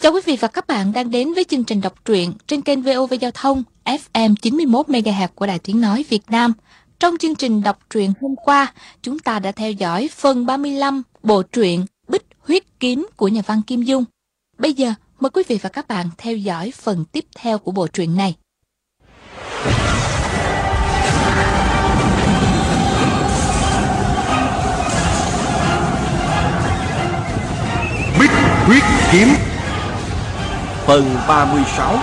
Chào quý vị và các bạn đang đến với chương trình đọc truyện trên kênh VOV Giao thông FM 91 MHz của Đài Tiếng nói Việt Nam. Trong chương trình đọc truyện hôm qua, chúng ta đã theo dõi phần 35 bộ truyện Bích Huyết Kiếm của nhà văn Kim Dung. Bây giờ, mời quý vị và các bạn theo dõi phần tiếp theo của bộ truyện này. Bích Huyết Kiếm phần 36.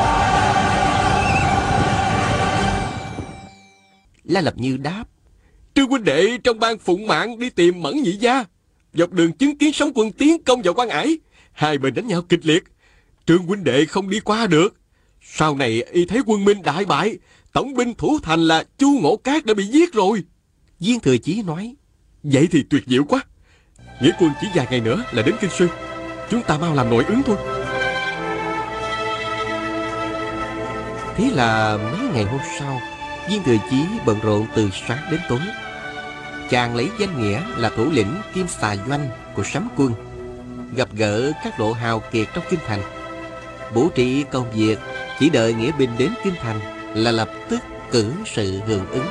La Lập Như đáp: Trương huynh đệ trong ban phụng mạng đi tìm Mẫn Nhị gia, dọc đường chứng kiến sóng quân tiến công vào Quan Ải, hai bên đánh nhau kịch liệt. Trương huynh đệ không đi qua được. Sau này y thấy quân Minh đại bại, tổng binh thủ thành là Chu Ngộ Cát đã bị giết rồi. Viên Thừa Chí nói: Vậy thì tuyệt diệu quá. Nghĩa quân chỉ vài ngày nữa là đến Kinh Xuyên, chúng ta mau làm nội ứng thôi. Thế là mấy ngày hôm sau, Viên Thừa Chí bận rộn từ sáng đến tối. Chàng lấy danh nghĩa là thủ lĩnh Kim Xà Doanh của Sấm quân, gặp gỡ các lộ hào kiệt trong kinh thành, bố trí công việc, chỉ đợi nghĩa binh đến kinh thành là lập tức cử sự hưởng ứng.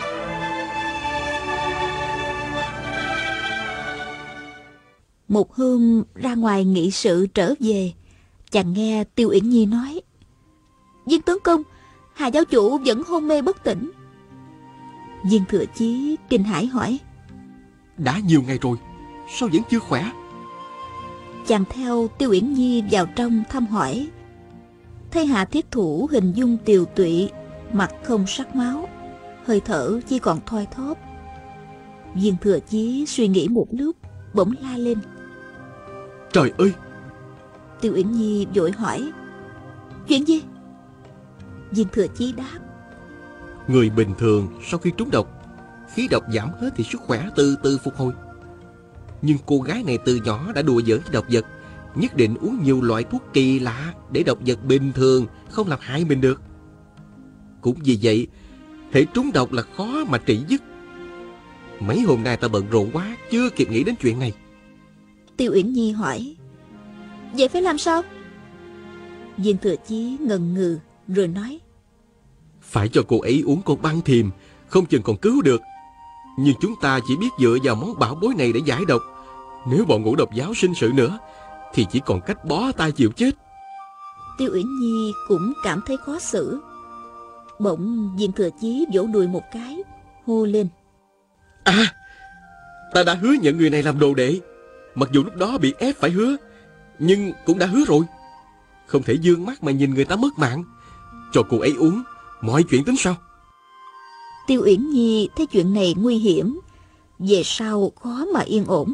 Một hôm ra ngoài nghị sự trở về, chàng nghe Tiêu Uyển Nhi nói: Viên tướng công, Hà giáo chủ vẫn hôn mê bất tỉnh. Viên Thừa Chí kinh hãi hỏi: Đã nhiều ngày rồi, sao vẫn chưa khỏe? Chàng theo Tiêu Uyển Nhi vào trong thăm hỏi, thấy Hạ Thiết Thủ hình dung tiều tụy, mặt không sắc máu, hơi thở chỉ còn thoi thóp. Viên Thừa Chí suy nghĩ một lúc, bỗng la lên: Trời ơi! Tiêu Uyển Nhi vội hỏi: Chuyện gì? Viên Thừa Chí đáp: Người bình thường sau khi trúng độc, khí độc giảm hết thì sức khỏe từ từ phục hồi. Nhưng cô gái này từ nhỏ đã đùa giỡn với độc vật, nhất định uống nhiều loại thuốc kỳ lạ để độc vật bình thường không làm hại mình được. Cũng vì vậy, hễ trúng độc là khó mà trị dứt. Mấy hôm nay ta bận rộn quá, chưa kịp nghĩ đến chuyện này. Tiêu Uyển Nhi hỏi: Vậy phải làm sao? Viên Thừa Chí ngần ngừ rồi nói: Phải cho cô ấy uống con băng thiềm, không chừng còn cứu được. Nhưng chúng ta chỉ biết dựa vào món bảo bối này để giải độc. Nếu bọn ngũ độc giáo sinh sự nữa thì chỉ còn cách bó tay chịu chết. Tiêu Uyển Nhi cũng cảm thấy khó xử. Bỗng Viên Thừa Chí vỗ đùi một cái, hô lên: À, ta đã hứa nhận người này làm đồ đệ. Mặc dù lúc đó bị ép phải hứa, nhưng cũng đã hứa rồi. Không thể dương mắt mà nhìn người ta mất mạng. Cho cô ấy uống, mọi chuyện tính sau. Tiêu Uyển Nhi thấy chuyện này nguy hiểm, về sau khó mà yên ổn.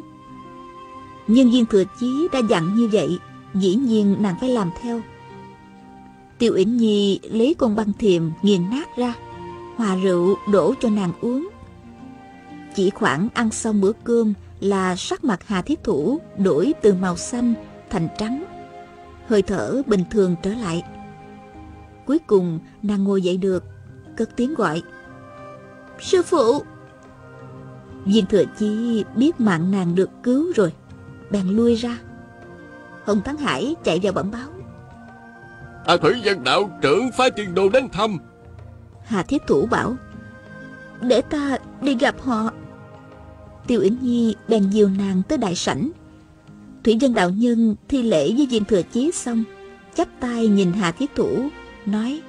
Nhưng Viên Thừa Chí đã dặn như vậy, dĩ nhiên nàng phải làm theo. Tiêu Uyển Nhi lấy con băng thiềm nghiền nát ra, hòa rượu đổ cho nàng uống. Chỉ khoảng ăn xong bữa cơm là sắc mặt Hà Thiết Thủ đổi từ màu xanh thành trắng, hơi thở bình thường trở lại. Cuối cùng nàng ngồi dậy được, cất tiếng gọi: Sư phụ! Viên Thừa Chí biết mạng nàng được cứu rồi, bèn lui ra. Hồng Thắng Hải chạy vào bẩm báo: Thủy Dân đạo trưởng phái tiền đồ đến thăm. Hà Thiết Thủ bảo: Để ta đi gặp họ. Tiêu Uyển Nhi bèn dìu nàng tới đại sảnh. Thủy Dân đạo nhân thi lễ với Viên Thừa Chí xong, chắp tay nhìn Hà Thiết Thủ, nói: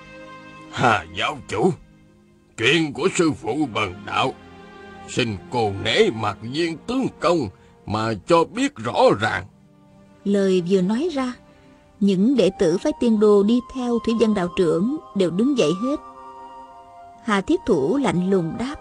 Hà giáo chủ, chuyện của sư phụ bần đạo, xin cô nể mặt Viên tướng công mà cho biết rõ ràng. Lời vừa nói ra, những đệ tử phái Tiên Đô đi theo Thủy Dân đạo trưởng đều đứng dậy hết. Hà Thiết Thủ lạnh lùng đáp: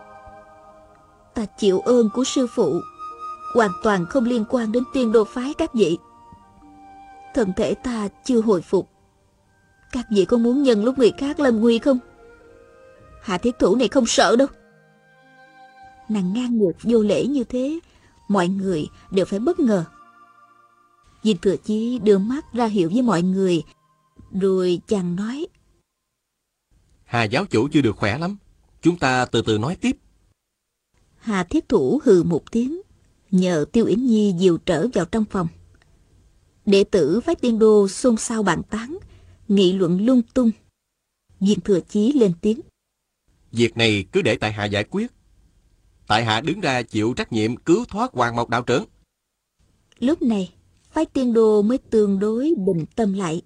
Ta chịu ơn của sư phụ, hoàn toàn không liên quan đến Tiên Đô phái các vị. Thân thể ta chưa hồi phục, các vị có muốn nhân lúc người khác lâm nguy không? Hà Thiết Thủ này không sợ đâu. Nàng ngang ngược vô lễ như thế, mọi người đều phải bất ngờ. Viên Thừa Chí đưa mắt ra hiệu với mọi người, rồi chàng nói: Hà giáo chủ chưa được khỏe lắm, chúng ta từ từ nói tiếp. Hà Thiết Thủ hừ một tiếng, nhờ Tiêu Uyển Nhi dìu trở vào trong phòng. Đệ tử phái Tiên Đô xôn xao bàn tán, nghị luận lung tung. Viên Thừa Chí lên tiếng. Việc này cứ để tại hạ giải quyết. Tại hạ đứng ra chịu trách nhiệm cứu thoát Hoàng Mộc đạo trưởng. Lúc này, phái Tiên Đô mới tương đối bình tâm lại.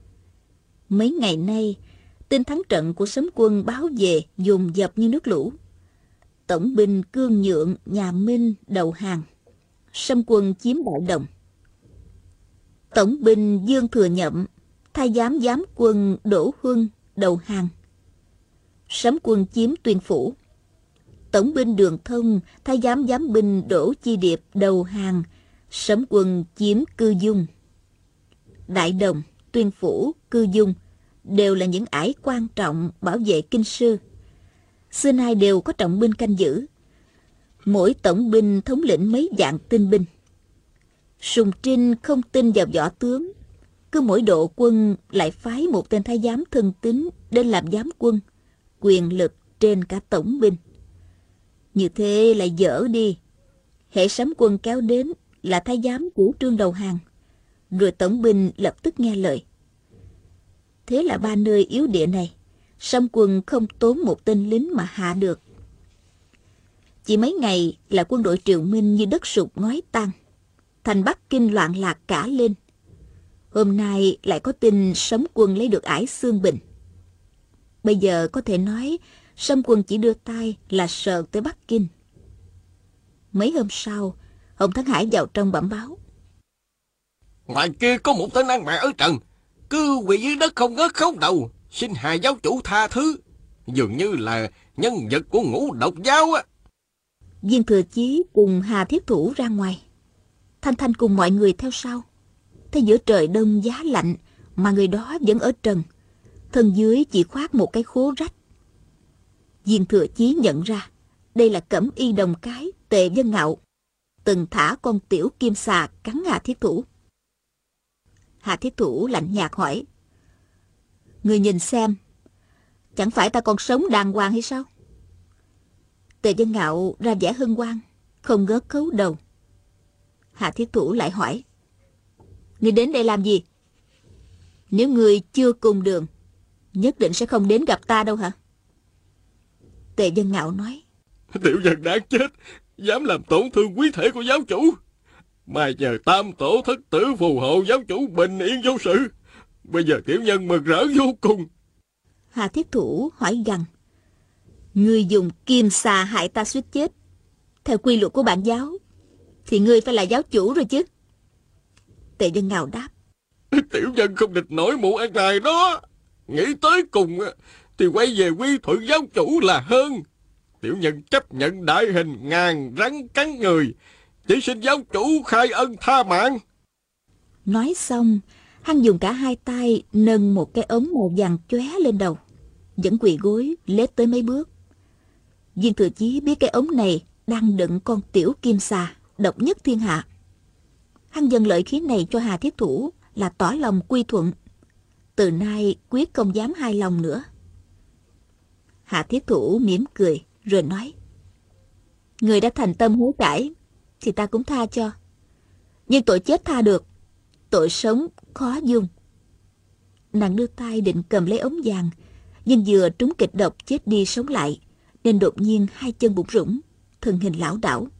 Mấy ngày nay, tin thắng trận của Sấm quân báo về dồn dập như nước lũ. Tổng binh Cương Nhượng, nhà Minh đầu hàng. Sấm quân chiếm Đại Đồng. Tổng binh Dương Thừa Nhậm, thái giám giám quân Đỗ Huân đầu hàng. Sấm quân chiếm Tuyên Phủ. Tổng binh Đường Thông, thái giám giám binh Đỗ Chi Điệp đầu hàng. Sấm quân chiếm Cư Dung. Đại Đồng, Tuyên Phủ, Cư Dung đều là những ải quan trọng bảo vệ kinh sư. Xưa nay đều có trọng binh canh giữ. Mỗi tổng binh thống lĩnh mấy vạn tinh binh. Sùng Trinh không tin vào võ tướng, cứ mỗi độ quân lại phái một tên thái giám thân tín đến làm giám quân, quyền lực trên cả tổng binh. Như thế lại dở đi. Hễ Sấm quân kéo đến là thái giám chủ trương đầu hàng, rồi tổng binh lập tức nghe lời. Thế là ba nơi yếu địa này, Sấm quân không tốn một tên lính mà hạ được. Chỉ mấy ngày là quân đội Triều Minh như đất sụp ngói tan, thành Bắc Kinh loạn lạc cả lên. Hôm nay lại có tin Sấm quân lấy được ải Xương Bình. Bây giờ có thể nói Sấm quân chỉ đưa tay là sờ tới Bắc Kinh. Mấy hôm sau, Hồng Thắng Hải vào trong bẩm báo. Ngoài kia có một tên ăn mẹ ở trần, cứ quỳ dưới đất không ngớt khấu đầu, xin Hà giáo chủ tha thứ. Dường như là nhân vật của Ngũ Độc giáo á. Viên Thừa Chí cùng Hà Thiết Thủ ra ngoài. Thanh Thanh cùng mọi người theo sau. Thấy giữa trời đông giá lạnh mà người đó vẫn ở trần, thân dưới chỉ khoác một cái khố rách. Viên Thừa Chí nhận ra đây là Cẩm Y đồng cái Tề Vân Ngạo, từng thả con tiểu kim xà cắn Hà Thiết Thủ. Hà Thiết Thủ lạnh nhạt hỏi: Người nhìn xem, chẳng phải ta còn sống đàng hoàng hay sao? Tề Vân Ngạo ra vẻ hân hoan, không ngớt khấu đầu. Hà Thiết Thủ lại hỏi: Người đến đây làm gì? Nếu người chưa cùng đường, nhất định sẽ không đến gặp ta đâu hả? Tề Vân Ngạo nói: Tiểu nhân đáng chết, dám làm tổn thương quý thể của giáo chủ. Mà giờ tam tổ thất tử phù hộ giáo chủ bình yên vô sự. Bây giờ tiểu nhân mừng rỡ vô cùng. Hà Thiết Thủ hỏi gằn: Ngươi dùng kim xà hại ta suýt chết, theo quy luật của bản giáo thì ngươi phải là giáo chủ rồi chứ. Tề Vân Ngạo đáp: Tiểu nhân không địch nổi mụ ăn này đó. Nghĩ tới cùng thì quay về quy thuận giáo chủ là hơn. Tiểu nhân chấp nhận đại hình ngàn rắn cắn người, chỉ xin giáo chủ khai ân tha mạng. Nói xong, hắn dùng cả hai tay nâng một cái ống màu vàng chóe lên đầu, vẫn quỳ gối lết tới mấy bước. Viên Thừa Chí biết cái ống này đang đựng con tiểu kim xà độc nhất thiên hạ. Hắn dâng lợi khí này cho Hà Thiết Thủ là tỏ lòng quy thuận, từ nay quyết không dám hai lòng nữa. Hà Thiết Thủ mỉm cười rồi nói: Người đã thành tâm hối cải thì ta cũng tha cho, nhưng tội chết tha được, tội sống khó dung. Nàng đưa tay định cầm lấy ống vàng, nhưng vừa trúng kịch độc chết đi sống lại, nên đột nhiên hai chân bủn rủn, thân hình lảo đảo.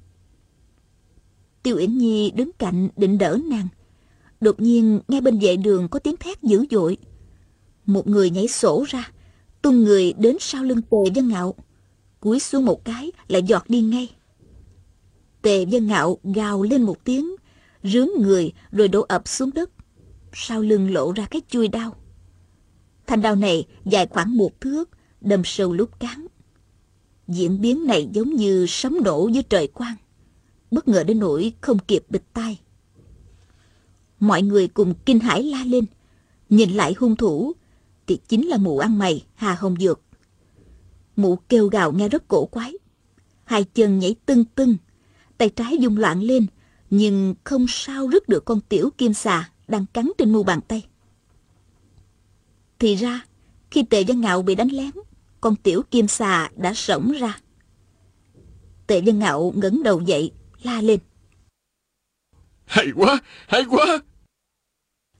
Tiêu Uyển Nhi đứng cạnh định đỡ nàng, đột nhiên nghe bên vệ đường có tiếng thét dữ dội. Một người nhảy sổ ra, tung người đến sau lưng Tề Vân Ngạo, cúi xuống một cái lại giọt đi ngay. Tề Vân Ngạo gào lên một tiếng, rướn người rồi đổ ập xuống đất, sau lưng lộ ra cái chuôi đao. Thanh đao này dài khoảng 1 thước, đâm sâu lút cán. Diễn biến này giống như sấm nổ dưới trời quang, bất ngờ đến nỗi không kịp bịt tai. Mọi người cùng kinh hãi la lên, nhìn lại hung thủ thì chính là mụ ăn mày Hà Hồng Dược. Mụ kêu gào nghe rất cổ quái, hai chân nhảy tưng tưng, tay trái vung loạn lên, nhưng không sao rứt được con tiểu kim xà đang cắn trên mu bàn tay. Thì ra, khi Tề Vân Ngạo bị đánh lén, con tiểu kim xà đã xổng ra. Tề Vân Ngạo ngẩng đầu dậy, la lên: Hay quá, hay quá!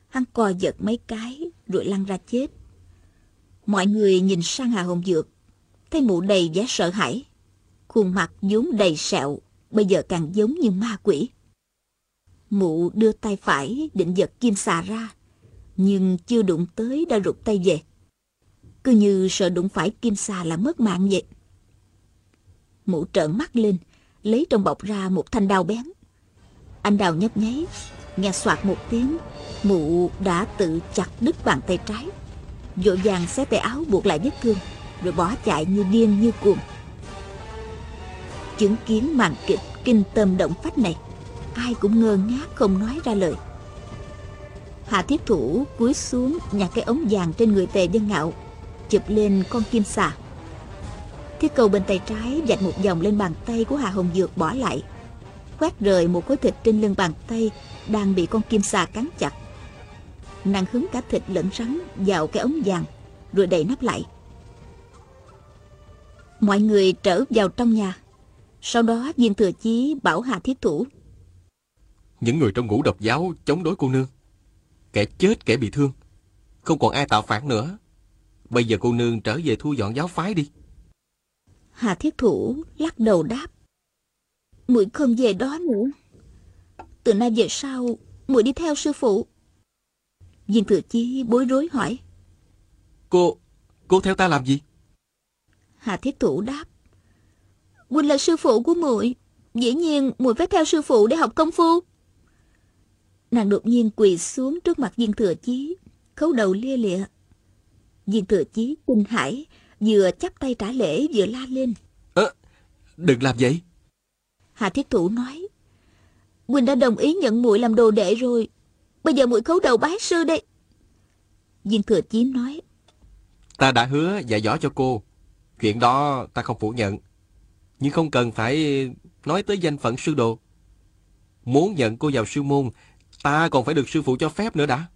Hắn co giật mấy cái rồi lăn ra chết. Mọi người nhìn sang Hà Hồng Dược, thấy mụ đầy vẻ sợ hãi. Khuôn mặt vốn đầy sẹo, bây giờ càng giống như ma quỷ. Mụ đưa tay phải định giật kim xà ra, nhưng chưa đụng tới đã rụt tay về. Cứ như sợ đụng phải kim xà là mất mạng vậy. Mụ trợn mắt lên, lấy trong bọc ra một thanh đao bén. Anh đào nhấp nháy, nghe xoạt một tiếng, mụ đã tự chặt đứt bàn tay trái. Vội vàng xé tay áo buộc lại vết thương, rồi bỏ chạy như điên như cuồng. Chứng kiến màn kịch kinh tâm động phách này, ai cũng ngơ ngác không nói ra lời. Hạ Thiết Thủ cúi xuống nhặt cái ống vàng trên người Tề Vân Ngạo, chụp lên con kim xà. Thiết Cầu bên tay trái vạch một vòng lên bàn tay của Hà Hồng Dược bỏ lại, quét rời một khối thịt trên lưng bàn tay đang bị con kim xà cắn chặt. Nàng hứng cả thịt lẫn rắn vào cái ống vàng, rồi đậy nắp lại. Mọi người trở vào trong nhà. Sau đó Viên Thừa Chí bảo Hà Thiết Thủ: Những người trong Ngũ Độc giáo chống đối cô nương, kẻ chết kẻ bị thương, không còn ai tạo phản nữa. Bây giờ cô nương trở về thu dọn giáo phái đi. Hà Thiết Thủ lắc đầu đáp: Muội không về đó nữa. Từ nay về sau muội đi theo sư phụ. Viên Thừa Chí bối rối hỏi: Cô theo ta làm gì? Hà Thiết Thủ đáp: Huynh là sư phụ của muội, dĩ nhiên muội phải theo sư phụ để học công phu. Nàng đột nhiên quỳ xuống trước mặt Viên Thừa Chí, khấu đầu lia lịa. Viên Thừa Chí kinh hãi, vừa chắp tay trả lễ vừa la lên: Đừng làm vậy. Hà Thiết Thủ nói: Huynh đã đồng ý nhận muội làm đồ đệ rồi, bây giờ muội khấu đầu bái sư đây. Viên Thừa Chí nói: Ta đã hứa dạy dỗ cho cô, chuyện đó ta không phủ nhận, nhưng không cần phải nói tới danh phận sư đồ. Muốn nhận cô vào sư môn, ta còn phải được sư phụ cho phép nữa đã.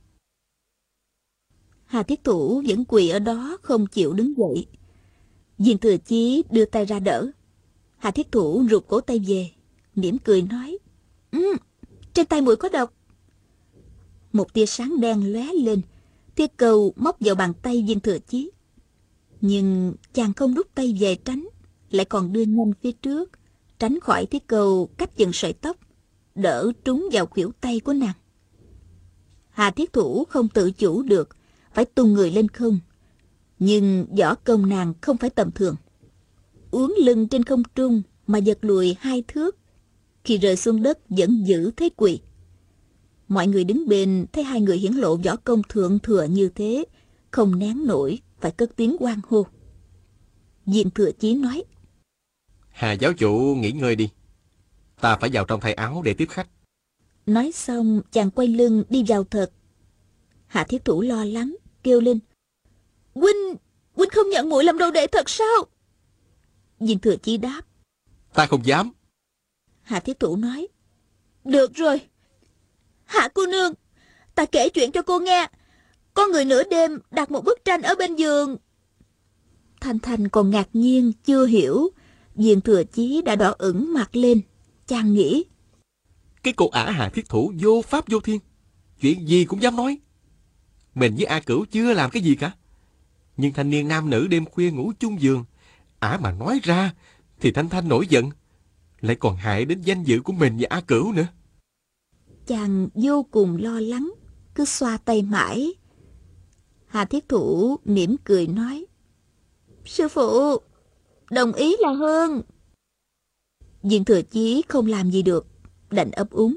Hà Thiết Thủ vẫn quỳ ở đó không chịu đứng dậy. Viên Thừa Chí đưa tay ra đỡ. Hà Thiết Thủ rụt cổ tay về, mỉm cười nói: Trên tay muội có độc. Một tia sáng đen lóe lên, Thiết Cầu móc vào bàn tay Viên Thừa Chí. Nhưng chàng không rút tay về tránh, lại còn đưa nhanh phía trước, tránh khỏi Thiết Cầu cách chừng sợi tóc, đỡ trúng vào khuỷu tay của nàng. Hà Thiết Thủ không tự chủ được, phải tung người lên không. Nhưng võ công nàng không phải tầm thường. Uốn lưng trên không trung mà giật lùi 2 thước. Khi rơi xuống đất vẫn giữ thế quỳ. Mọi người đứng bên thấy hai người hiển lộ võ công thượng thừa như thế, không nén nổi, phải cất tiếng hoan hô. Viên Thừa Chí nói: Hà giáo chủ nghỉ ngơi đi, ta phải vào trong thay áo để tiếp khách. Nói xong chàng quay lưng đi vào thật. Hạ Thiết Thủ lo lắng kêu lên: Huynh không nhận muội làm đồ đệ thật sao? Viên Thừa Chí đáp: Ta không dám. Hạ Thiết Thủ nói: Được rồi, Hạ cô nương, ta kể chuyện cho cô nghe. Có người nửa đêm đặt một bức tranh ở bên giường. Thanh Thanh còn ngạc nhiên chưa hiểu, Viên Thừa Chí đã đỏ ửng mặt lên. Chàng nghĩ: Cái cô ả Hà Thiết Thủ vô pháp vô thiên, chuyện gì cũng dám nói. Mình với A Cửu chưa làm cái gì cả, nhưng thanh niên nam nữ đêm khuya ngủ chung giường, ả mà nói ra thì Thanh Thanh nổi giận, lại còn hại đến danh dự của mình và A Cửu nữa. Chàng vô cùng lo lắng, cứ xoa tay mãi. Hà Thiết Thủ mỉm cười nói: Sư phụ, đồng ý là hơn. Viên Thừa Chí không làm gì được, đành ấp úng.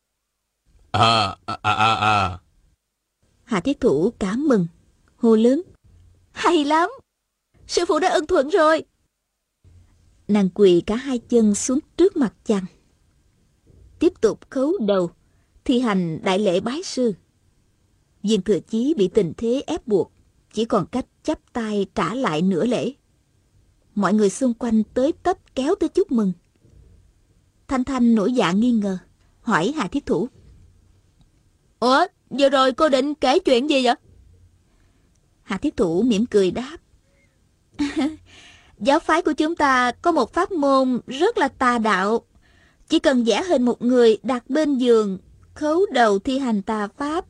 Hà Thiết Thủ cảm mừng, hô lớn: Hay lắm, sư phụ đã ưng thuận rồi. Nàng quỳ cả 2 chân xuống trước mặt chàng, tiếp tục khấu đầu, thi hành đại lễ bái sư. Viên Thừa Chí bị tình thế ép buộc, chỉ còn cách chắp tay trả lại nửa lễ. Mọi người xung quanh tới tấp kéo tới chúc mừng. Thanh Thanh nổi dạ nghi ngờ, hỏi Hà Thiết Thủ: Ủa, vừa rồi cô định kể chuyện gì vậy? Hà Thiết Thủ mỉm cười đáp: Giáo phái của chúng ta có một pháp môn rất là tà đạo. Chỉ cần vẽ hình một người đặt bên giường, khấu đầu thi hành tà pháp,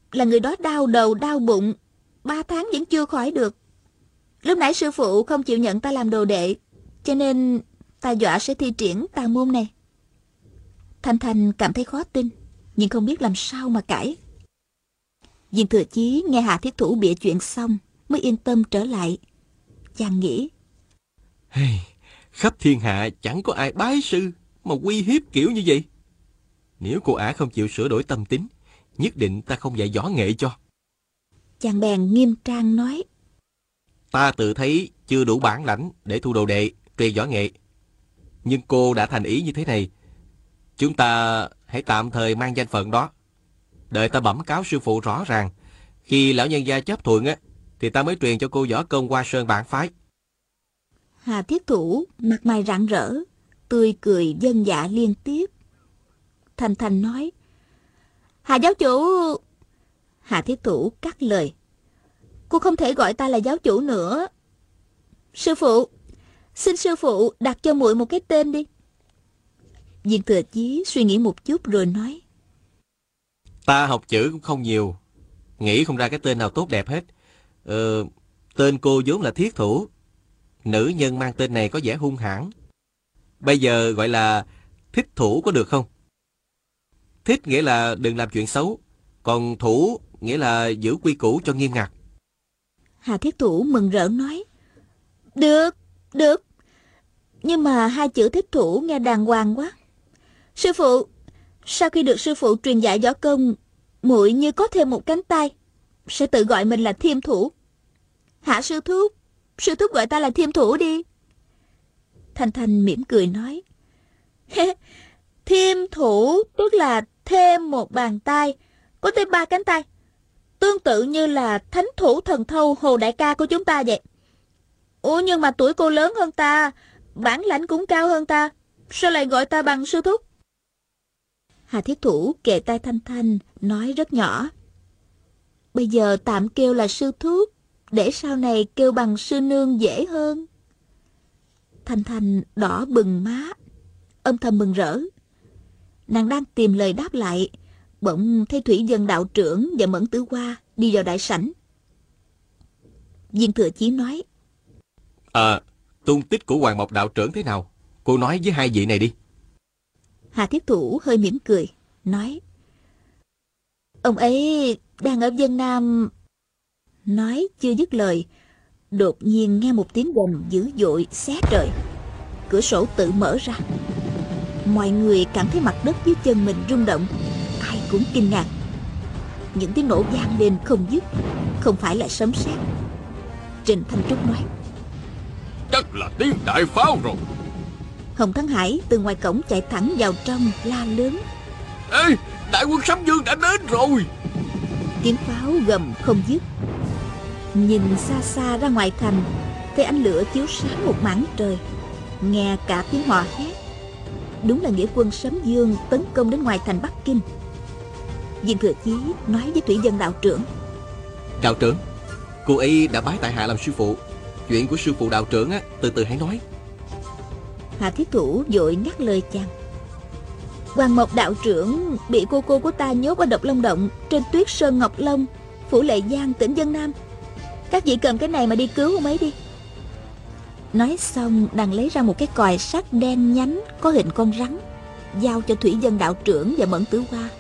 là người đó đau đầu đau bụng, 3 tháng vẫn chưa khỏi được. Lúc nãy sư phụ không chịu nhận ta làm đồ đệ, cho nên ta dọa sẽ thi triển tà môn này. Thanh Thanh cảm thấy khó tin, nhưng không biết làm sao mà cãi. Viên Thừa Chí nghe Hà Thiết Thủ bịa chuyện xong mới yên tâm trở lại. Chàng nghĩ, khắp thiên hạ chẳng có ai bái sư mà uy hiếp kiểu như vậy. Nếu cô ả không chịu sửa đổi tâm tính, nhất định ta không dạy võ nghệ cho. Chàng bèn nghiêm trang nói, Ta tự thấy chưa đủ bản lãnh để thu đồ đệ, truyền võ nghệ. Nhưng cô đã thành ý như thế này, chúng ta hãy tạm thời mang danh phận đó. Đợi ta bẩm cáo sư phụ rõ ràng, khi lão nhân gia chấp thuận thì ta mới truyền cho cô võ công Hoa Sơn bản phái. Hà Thiết Thủ mặt mày rạng rỡ, tươi cười vâng dạ liên tiếp. Thanh Thanh nói, Hà giáo chủ. Hà Thiết Thủ cắt lời, cô không thể gọi ta là giáo chủ nữa. Sư phụ, xin sư phụ đặt cho muội một cái tên đi. Viên Thừa Chí suy nghĩ một chút rồi nói, Ta học chữ cũng không nhiều, nghĩ không ra cái tên nào tốt đẹp hết. Tên cô vốn là Thiết Thủ, nữ nhân mang tên này có vẻ hung hãn. Bây giờ gọi là Thích Thủ có được không? Thích nghĩa là đừng làm chuyện xấu, còn thủ nghĩa là giữ quy củ cho nghiêm ngặt. Hà Thiết Thủ mừng rỡ nói, Được, được. Nhưng mà 2 chữ Thích Thủ nghe đàng hoàng quá. Sư phụ, sau khi được sư phụ truyền dạy võ công, muội như có thêm một cánh tay, sẽ tự gọi mình là Thiêm Thủ. Hạ sư thúc gọi ta là Thiêm Thủ đi. Thanh Thanh mỉm cười nói, Thiêm Thủ tức là thêm một bàn tay, có thêm 3 cánh tay, tương tự như là thánh thủ thần thâu Hồ đại ca của chúng ta vậy. Ủa nhưng mà tuổi cô lớn hơn ta, bản lãnh cũng cao hơn ta, sao lại gọi ta bằng sư thúc? Hà Thiết Thủ kề tai Thanh Thanh nói rất nhỏ, bây giờ tạm kêu là sư thúc, để sau này kêu bằng sư nương dễ hơn. Thanh Thanh đỏ bừng má, âm thầm mừng rỡ. Nàng đang tìm lời đáp lại, bỗng thấy Thủy Dân đạo trưởng và Mẫn Tử Hoa đi vào đại sảnh. Viên Thừa Chí nói, Tung tích của Hoàng Mộc đạo trưởng thế nào? Cô nói với 2 vị này đi. Hà Thiết Thủ hơi mỉm cười, nói, ông ấy đang ở Vân Nam. Nói chưa dứt lời, đột nhiên nghe một tiếng gầm dữ dội xé trời. Cửa sổ tự mở ra. Mọi người cảm thấy mặt đất dưới chân mình rung động, ai cũng kinh ngạc. Những tiếng nổ vang lên không dứt, không phải là sấm sét. Trình Thanh Trúc nói, Chắc là tiếng đại pháo rồi. Hồng Thắng Hải từ ngoài cổng chạy thẳng vào trong, la lớn, Ê, đại quân Sấm Dương đã đến rồi. tiếng pháo gầm không dứt. Nhìn xa xa ra ngoài thành, thấy ánh lửa chiếu sáng một mảng trời, nghe cả tiếng hò hét. Đúng là nghĩa quân Sấm Dương tấn công đến ngoài thành Bắc Kinh. Viên Thừa Chí nói với Thủy Dân đạo trưởng, Đạo trưởng, cô ấy đã bái tại hạ làm sư phụ. Chuyện của sư phụ đạo trưởng từ từ hãy nói. Hà Thiết Thủ vội ngắt lời chàng, Hoàng Mộc đạo trưởng bị cô của ta nhốt ở Độc Long Động trên Tuyết Sơn Ngọc Long, phủ Lệ Giang, tỉnh Vân Nam. Các vị cầm cái này mà đi cứu ông ấy đi. Nói xong nàng lấy ra một cái còi sắt đen nhánh có hình con rắn, giao cho Thủy Dân đạo trưởng và Mẫn Tử Hoa.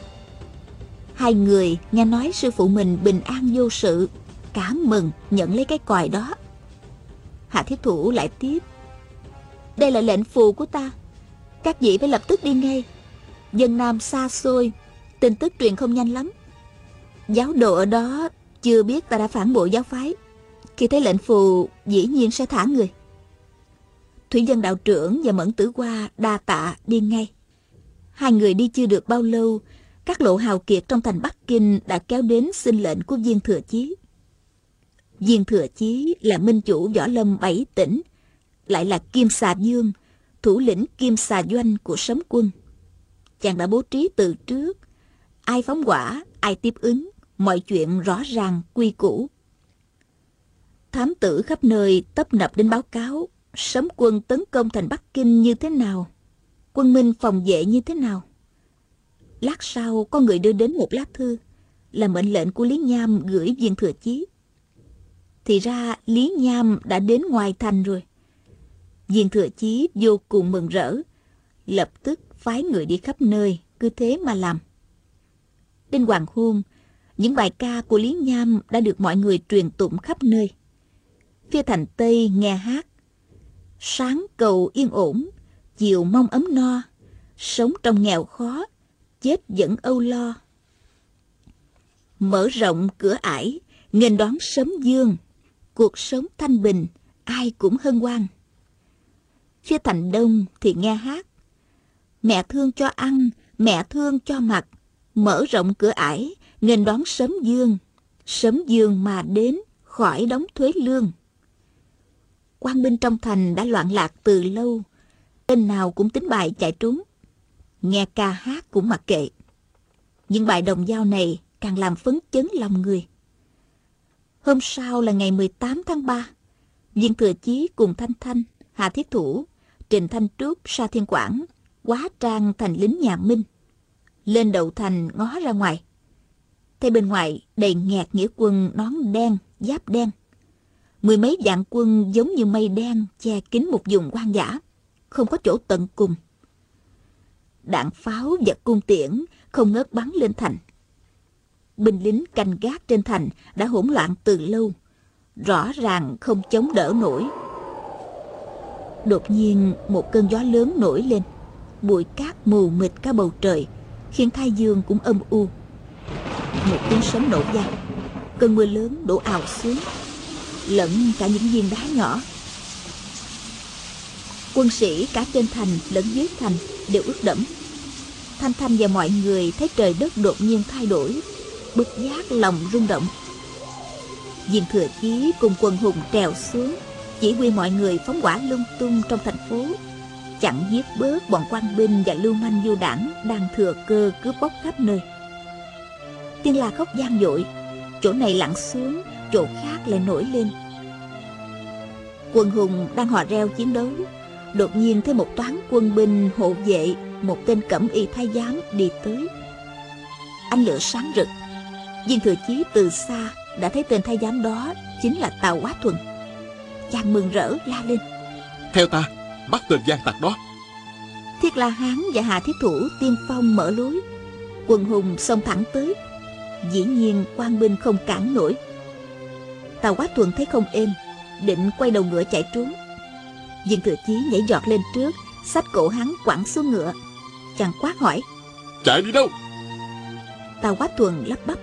2 người nghe nói sư phụ mình bình an vô sự, cảm mừng nhận lấy cái còi đó. Hà Thiết Thủ lại tiếp, đây là lệnh phù của ta, các vị phải lập tức đi ngay. Vân Nam xa xôi, tin tức truyền không nhanh lắm. Giáo đồ ở đó chưa biết ta đã phản bội giáo phái, khi thấy lệnh phù dĩ nhiên sẽ thả người. Thủy Dân đạo trưởng và Mẫn Tử Hoa đa tạ đi ngay. 2 người đi chưa được bao lâu, các lộ hào kiệt trong thành Bắc Kinh đã kéo đến xin lệnh của Viên Thừa Chí. Viên Thừa Chí là minh chủ võ lâm 7 tỉnh, lại là Kim Xà Vương, thủ lĩnh Kim Xà Doanh của Sấm quân. Chàng đã bố trí từ trước, ai phóng hỏa, ai tiếp ứng, mọi chuyện rõ ràng quy củ. Thám tử khắp nơi tấp nập đến báo cáo Sấm quân tấn công thành Bắc Kinh như thế nào, quân Minh phòng vệ như thế nào. Lát sau có người đưa đến một lá thư, là mệnh lệnh của Lý Nham gửi Viên Thừa Chí. Thì ra Lý Nham đã đến ngoài thành rồi. Viên Thừa Chí vô cùng mừng rỡ, lập tức phái người đi khắp nơi, cứ thế mà làm. Đến hoàng hôn, những bài ca của Lý Nham đã được mọi người truyền tụng khắp nơi. Phía thành Tây nghe hát: sáng cầu yên ổn, chiều mong ấm no, sống trong nghèo khó, chết vẫn âu lo. Mở rộng cửa ải, nghênh đón sớm dương, cuộc sống thanh bình, ai cũng hân hoan. Phía thành Đông thì nghe hát: mẹ thương cho ăn, mẹ thương cho mặc, mở rộng cửa ải, nghênh đón sớm dương mà đến, khỏi đóng thuế lương. Quan binh trong thành đã loạn lạc từ lâu, tên nào cũng tính bài chạy trốn, nghe ca hát cũng mặc kệ. Những bài đồng dao này càng làm phấn chấn lòng người. Hôm sau là ngày 18 tháng 3, Viên Thừa Chí cùng Thanh Thanh, Hà Thiết Thủ, Trình Thanh Trúc, Sa Thiên Quảng hóa trang thành lính nhà Minh, lên đầu thành ngó ra ngoài. Thấy bên ngoài đầy nghẹt nghĩa quân nón đen, giáp đen. Mười mấy vạn quân giống như mây đen che kín một vùng hoang dã, không có chỗ tận cùng. Đạn pháo và cung tiễn không ngớt bắn lên thành. Binh lính canh gác trên thành đã hỗn loạn từ lâu, rõ ràng không chống đỡ nổi. Đột nhiên một cơn gió lớn nổi lên, bụi cát mù mịt cả bầu trời, khiến thái dương cũng âm u. Một tiếng sấm nổ vang, cơn mưa lớn đổ ào xuống, lẫn cả những viên đá nhỏ. Quân sĩ cả trên thành lẫn dưới thành đều ướt đẫm. Thanh Thanh và mọi người thấy trời đất đột nhiên thay đổi, bất giác lòng rung động. Viên Thừa Chí cùng quần hùng trèo xuống, chỉ huy mọi người phóng hỏa lung tung trong thành phố, chặn giết bớt bọn quan binh và lưu manh vô đảng đang thừa cơ cướp bóc khắp nơi. Tiếng la khóc vang dội, chỗ này lặn xuống, chỗ khác lại nổi lên. Quần hùng đang hò reo chiến đấu, đột nhiên thấy một toán quân binh hộ vệ, một tên cẩm y thái giám đi tới. Ánh lửa sáng rực, Viên Thừa Chí từ xa đã thấy tên thái giám đó chính là Tào Quá Thuần. Chàng mừng rỡ la lên: theo ta, bắt tên gian tặc đó. Thiết La Hán và Hà Thiết Thủ tiên phong mở lối, quần hùng xông thẳng tới. Dĩ nhiên quan binh không cản nổi. Tào Quá Thuần thấy không êm, định quay đầu ngựa chạy trốn. Viên Thừa Chí nhảy giọt lên trước, xách cổ hắn quẳng xuống ngựa. Chàng quát hỏi: chạy đi đâu? Tào Quá Thuần lắp bắp: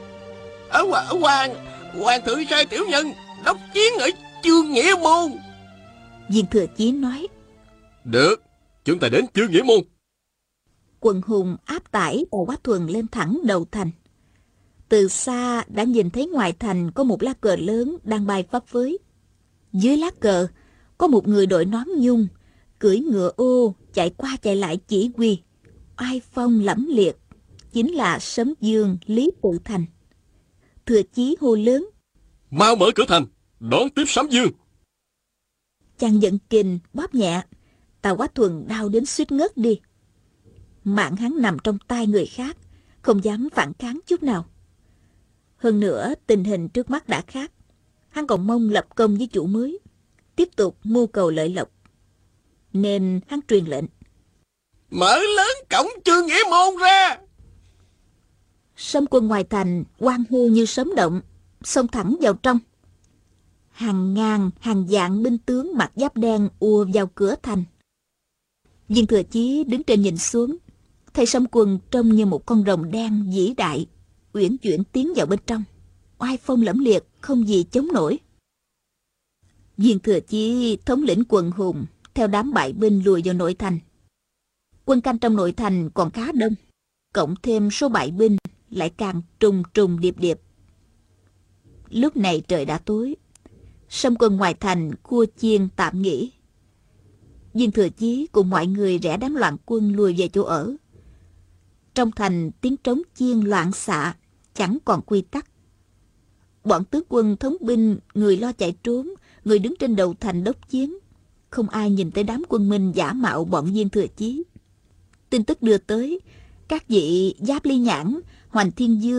Hoàng thượng sai tiểu nhân đốc chiến ở Chương Nghĩa Môn. Viên Thừa Chí nói: được, chúng ta đến Chương Nghĩa Môn. Quần hùng áp tải Tào Quá Thuần lên thẳng đầu thành. Từ xa đã nhìn thấy ngoài thành có một lá cờ lớn đang bay phấp phới. Dưới lá cờ có một người đội nón nhung, cưỡi ngựa ô chạy qua chạy lại chỉ huy, oai phong lẫm liệt, chính là Sấm Dương Lý Tự Thành. Thừa Chí hô lớn: mau mở cửa thành, đón tiếp Sấm Dương. Chàng giận kình bóp nhẹ, Tào Quá Thuần đau đến suýt ngất đi. Mạng hắn nằm trong tay người khác, không dám phản kháng chút nào. Hơn nữa tình hình trước mắt đã khác, hắn còn mong lập công với chủ mới, tiếp tục mưu cầu lợi lộc, nên hắn truyền lệnh: mở lớn cổng Chương Nghĩa Môn ra. Sấm quân ngoài thành hoan hô như sấm động, xông thẳng vào trong. Hàng ngàn hàng vạn binh tướng mặc giáp đen ùa vào cửa thành. Viên Thừa Chí đứng trên nhìn xuống, thấy Sấm quân trông như một con rồng đen vĩ đại, uyển chuyển tiến vào bên trong, oai phong lẫm liệt, không gì chống nổi. Viên Thừa Chí thống lĩnh quần hùng theo đám bại binh lùi vào nội thành. Quân canh trong nội thành còn khá đông, cộng thêm số bại binh lại càng trùng trùng điệp điệp. Lúc này trời đã tối, Sấm quân ngoài thành cua chiên tạm nghỉ. Viên Thừa Chí cùng mọi người rẽ đám loạn quân lùi về chỗ ở. Trong thành tiếng trống chiên loạn xạ, chẳng còn quy tắc. Bọn tướng quân thống binh, người lo chạy trốn, người đứng trên đầu thành đốc chiến, không ai nhìn tới đám quân Minh giả mạo bọn Viên Thừa Chí. Tin tức đưa tới, các vị Giáp Ly Nhãn, Hoành Thiên Dương,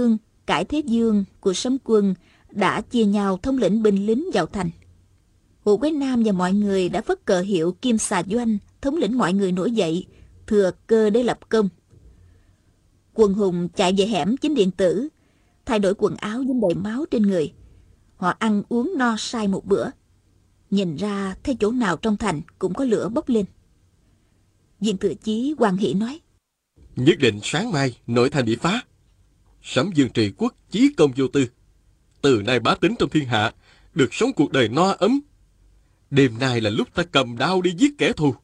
cải thế dương của Sấm Quân đã chia nhau thống lĩnh binh lính vào thành. Hồ Quế Nam và mọi người đã phất cờ hiệu Kim Xà Doanh, thống lĩnh mọi người nổi dậy, thừa cơ để lập công. Quần hùng chạy về hẻm Chính Điện Tử, thay đổi quần áo dính đầy máu trên người. Họ ăn uống no say một bữa. Nhìn ra thấy chỗ nào trong thành cũng có lửa bốc lên. Viên Thừa Chí hoan hỉ nói: Nhất định sáng mai nội thành bị phá. Sấm Dương trị quốc chí công vô tư. Từ nay bá tính trong thiên hạ được sống cuộc đời no ấm. Đêm nay là lúc ta cầm đao đi giết kẻ thù.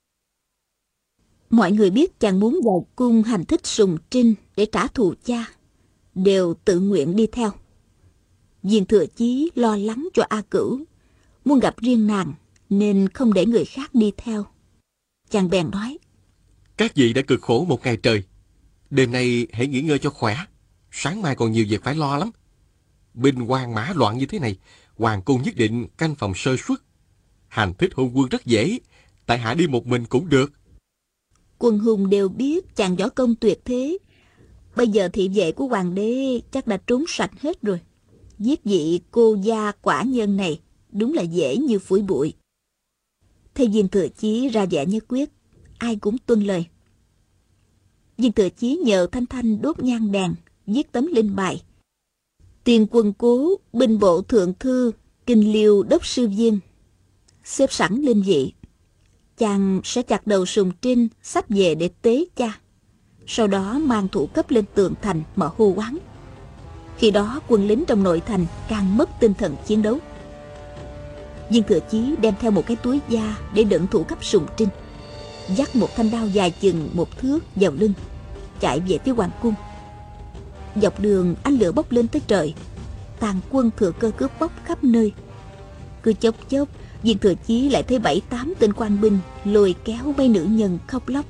Mọi người biết chàng muốn vào cung hành thích Sùng Trinh để trả thù cha, đều tự nguyện đi theo. Viên Thừa Chí lo lắng cho A Cửu, muốn gặp riêng nàng nên không để người khác đi theo. Chàng bèn nói: Các vị đã cực khổ một ngày trời. Đêm nay hãy nghỉ ngơi cho khỏe. Sáng mai còn nhiều việc phải lo lắm. Binh hoang mã loạn như thế này, hoàng cung nhất định canh phòng sơ suất. Hành thích hôn quân rất dễ, tại hạ đi một mình cũng được. Quần hùng đều biết chàng võ công tuyệt thế. Bây giờ thị vệ của hoàng đế chắc đã trốn sạch hết rồi. Giết vị cô gia quả nhân này đúng là dễ như phủi bụi. Thấy Viên Thừa Chí ra vẻ nhất quyết, ai cũng tuân lời. Viên Thừa Chí nhờ Thanh Thanh đốt nhang đèn, viết tấm linh bài. Tiền quân cố, binh bộ thượng thư, kinh liêu đốc sư viên, xếp sẵn linh vị. Chàng sẽ chặt đầu Sùng Trinh xách về để tế cha. Sau đó mang thủ cấp lên tường thành mà hô hoán. Khi đó quân lính trong nội thành càng mất tinh thần chiến đấu. Viên Thừa Chí đem theo một cái túi da để đựng thủ cấp Sùng Trinh, dắt một thanh đao dài chừng 1 thước vào lưng, chạy về phía hoàng cung. Dọc đường ánh lửa bốc lên tới trời, tàn quân thừa cơ cướp bóc khắp nơi. Cứ chốc chốc Viên Thừa Chí lại thấy 7-8 tên quan binh lôi kéo mấy nữ nhân khóc lóc.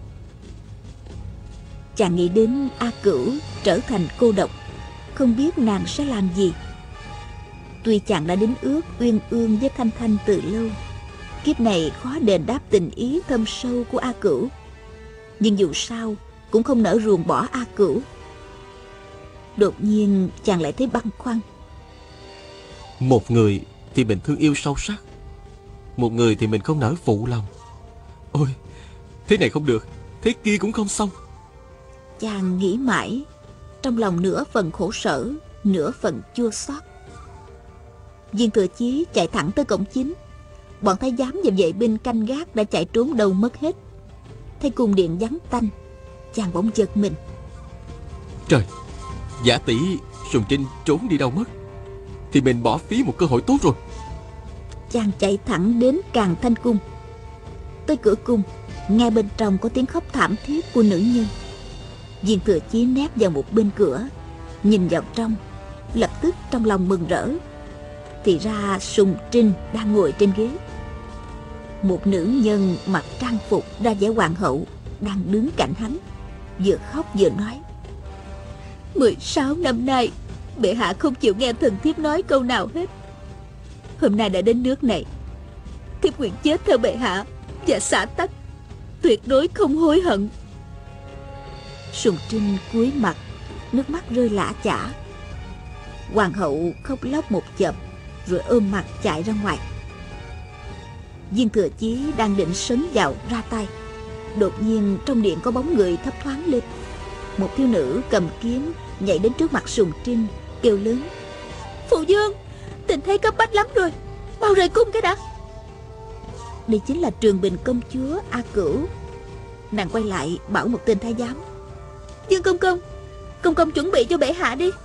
Chàng nghĩ đến A Cửu trở thành cô độc, không biết nàng sẽ làm gì. Tuy chàng đã đính ước uyên ương với Thanh Thanh từ lâu, kiếp này khó đền đáp tình ý thâm sâu của A Cửu, nhưng dù sao cũng không nỡ ruồng bỏ A Cửu. Đột nhiên chàng lại thấy băn khoăn. Một người thì mình thương yêu sâu sắc, một người thì mình không nỡ phụ lòng. Ôi, thế này không được, thế kia cũng không xong. Chàng nghĩ mãi, trong lòng nửa phần khổ sở, nửa phần chua xót. Viên Thừa Chí chạy thẳng tới cổng chính. Bọn thái giám và vệ binh canh gác đã chạy trốn đâu mất hết. Thấy cung điện vắng tanh, chàng bỗng giật mình. Trời, giả tỷ Sùng Trinh trốn đi đâu mất, thì mình bỏ phí một cơ hội tốt rồi. Chàng chạy thẳng đến Càn Thanh cung. Tới cửa cung, nghe bên trong có tiếng khóc thảm thiết của nữ nhân. Viên Thừa Chí nép vào một bên cửa, nhìn vào trong, lập tức trong lòng mừng rỡ. Thì ra Sùng Trinh đang ngồi trên ghế. Một nữ nhân mặc trang phục ra vẻ hoàng hậu đang đứng cạnh hắn, vừa khóc vừa nói: 16 năm nay bệ hạ không chịu nghe thần thiếp nói câu nào hết. Hôm nay đã đến nước này, thiếp nguyện chết theo bệ hạ và xả tắc, tuyệt đối không hối hận. Sùng Trinh cúi mặt, nước mắt rơi lã chã. Hoàng hậu khóc lóc một chập, rồi ôm mặt chạy ra ngoài. Viên Thừa Chí đang định sấn vào ra tay, đột nhiên trong điện có bóng người thấp thoáng lên. Một thiếu nữ cầm kiếm nhảy đến trước mặt Sùng Trinh, kêu lớn: Phụ vương, tình thế cấp bách lắm rồi, mau rời cung cái đã. Đây chính là Trường Bình công chúa A Cửu. Nàng quay lại bảo một tên thái giám: Dương công công chuẩn bị cho bệ hạ đi.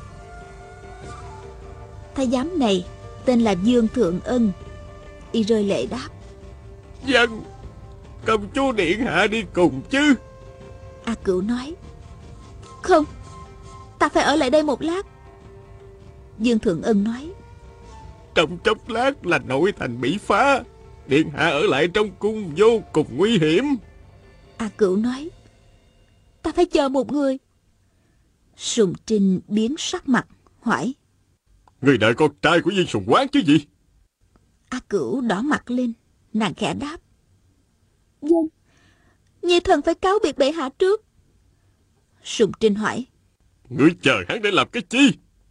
Thái giám này tên là Dương Thượng Ân. Y rơi lệ đáp: Dân, công chúa điện hạ đi cùng chứ. A Cửu nói: Không, ta phải ở lại đây một lát. Dương Thượng Ân nói: Trong chốc lát là nội thành bị phá, điện hạ ở lại trong cung vô cùng nguy hiểm. A Cửu nói: Ta phải chờ một người. Sùng Trinh biến sắc mặt, hỏi: Người đợi con trai của Viên Sùng Quán chứ gì? A Cửu đỏ mặt lên, nàng khẽ đáp: Vâng, nhi thần phải cáo biệt bệ hạ trước. Sùng Trinh hỏi: Ngươi chờ hắn để làm cái chi?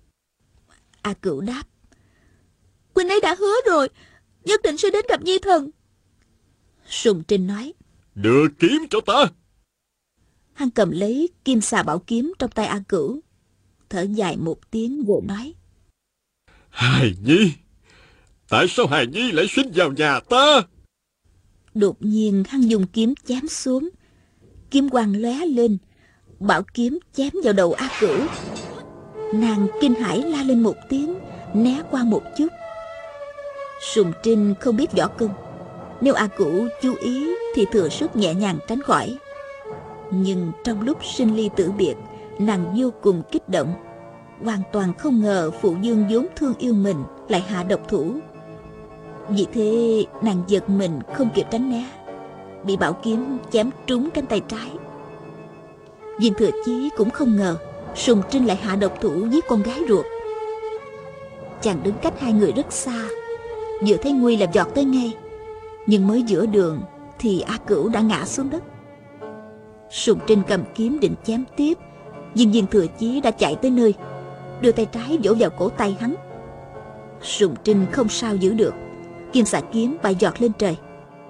A Cửu đáp. Huynh ấy đã hứa rồi, nhất định sẽ đến gặp Nhi thần. Sùng Trinh nói. Đưa kiếm cho ta. Hắn cầm lấy kim xà bảo kiếm trong tay A Cửu, thở dài một tiếng rồi nói. Hài Nhi, tại sao Hài Nhi lại sinh vào nhà ta? Đột nhiên hắn dùng kiếm chém xuống, kiếm quang lóe lên, bảo kiếm chém vào đầu A Cửu. Nàng kinh hãi la lên một tiếng, né qua một chút. Sùng Trinh không biết võ công, nếu A Cửu chú ý thì thừa sức nhẹ nhàng tránh khỏi. Nhưng trong lúc sinh ly tử biệt, nàng vô cùng kích động, hoàn toàn không ngờ phụ dương vốn thương yêu mình lại hạ độc thủ. Vì thế nàng giật mình không kịp tránh né, bị bảo kiếm chém trúng cánh tay trái. Viên Thừa Chí cũng không ngờ Sùng Trinh lại hạ độc thủ giết con gái ruột. Chàng đứng cách hai người rất xa, vừa thấy nguy là vọt tới ngay, nhưng mới giữa đường thì A Cửu đã ngã xuống đất. Sùng Trinh cầm kiếm định chém tiếp, nhưng Viên Thừa Chí đã chạy tới nơi, đưa tay trái vỗ vào cổ tay hắn. Sùng Trinh không sao giữ được, kim xà kiếm bay giọt lên trời.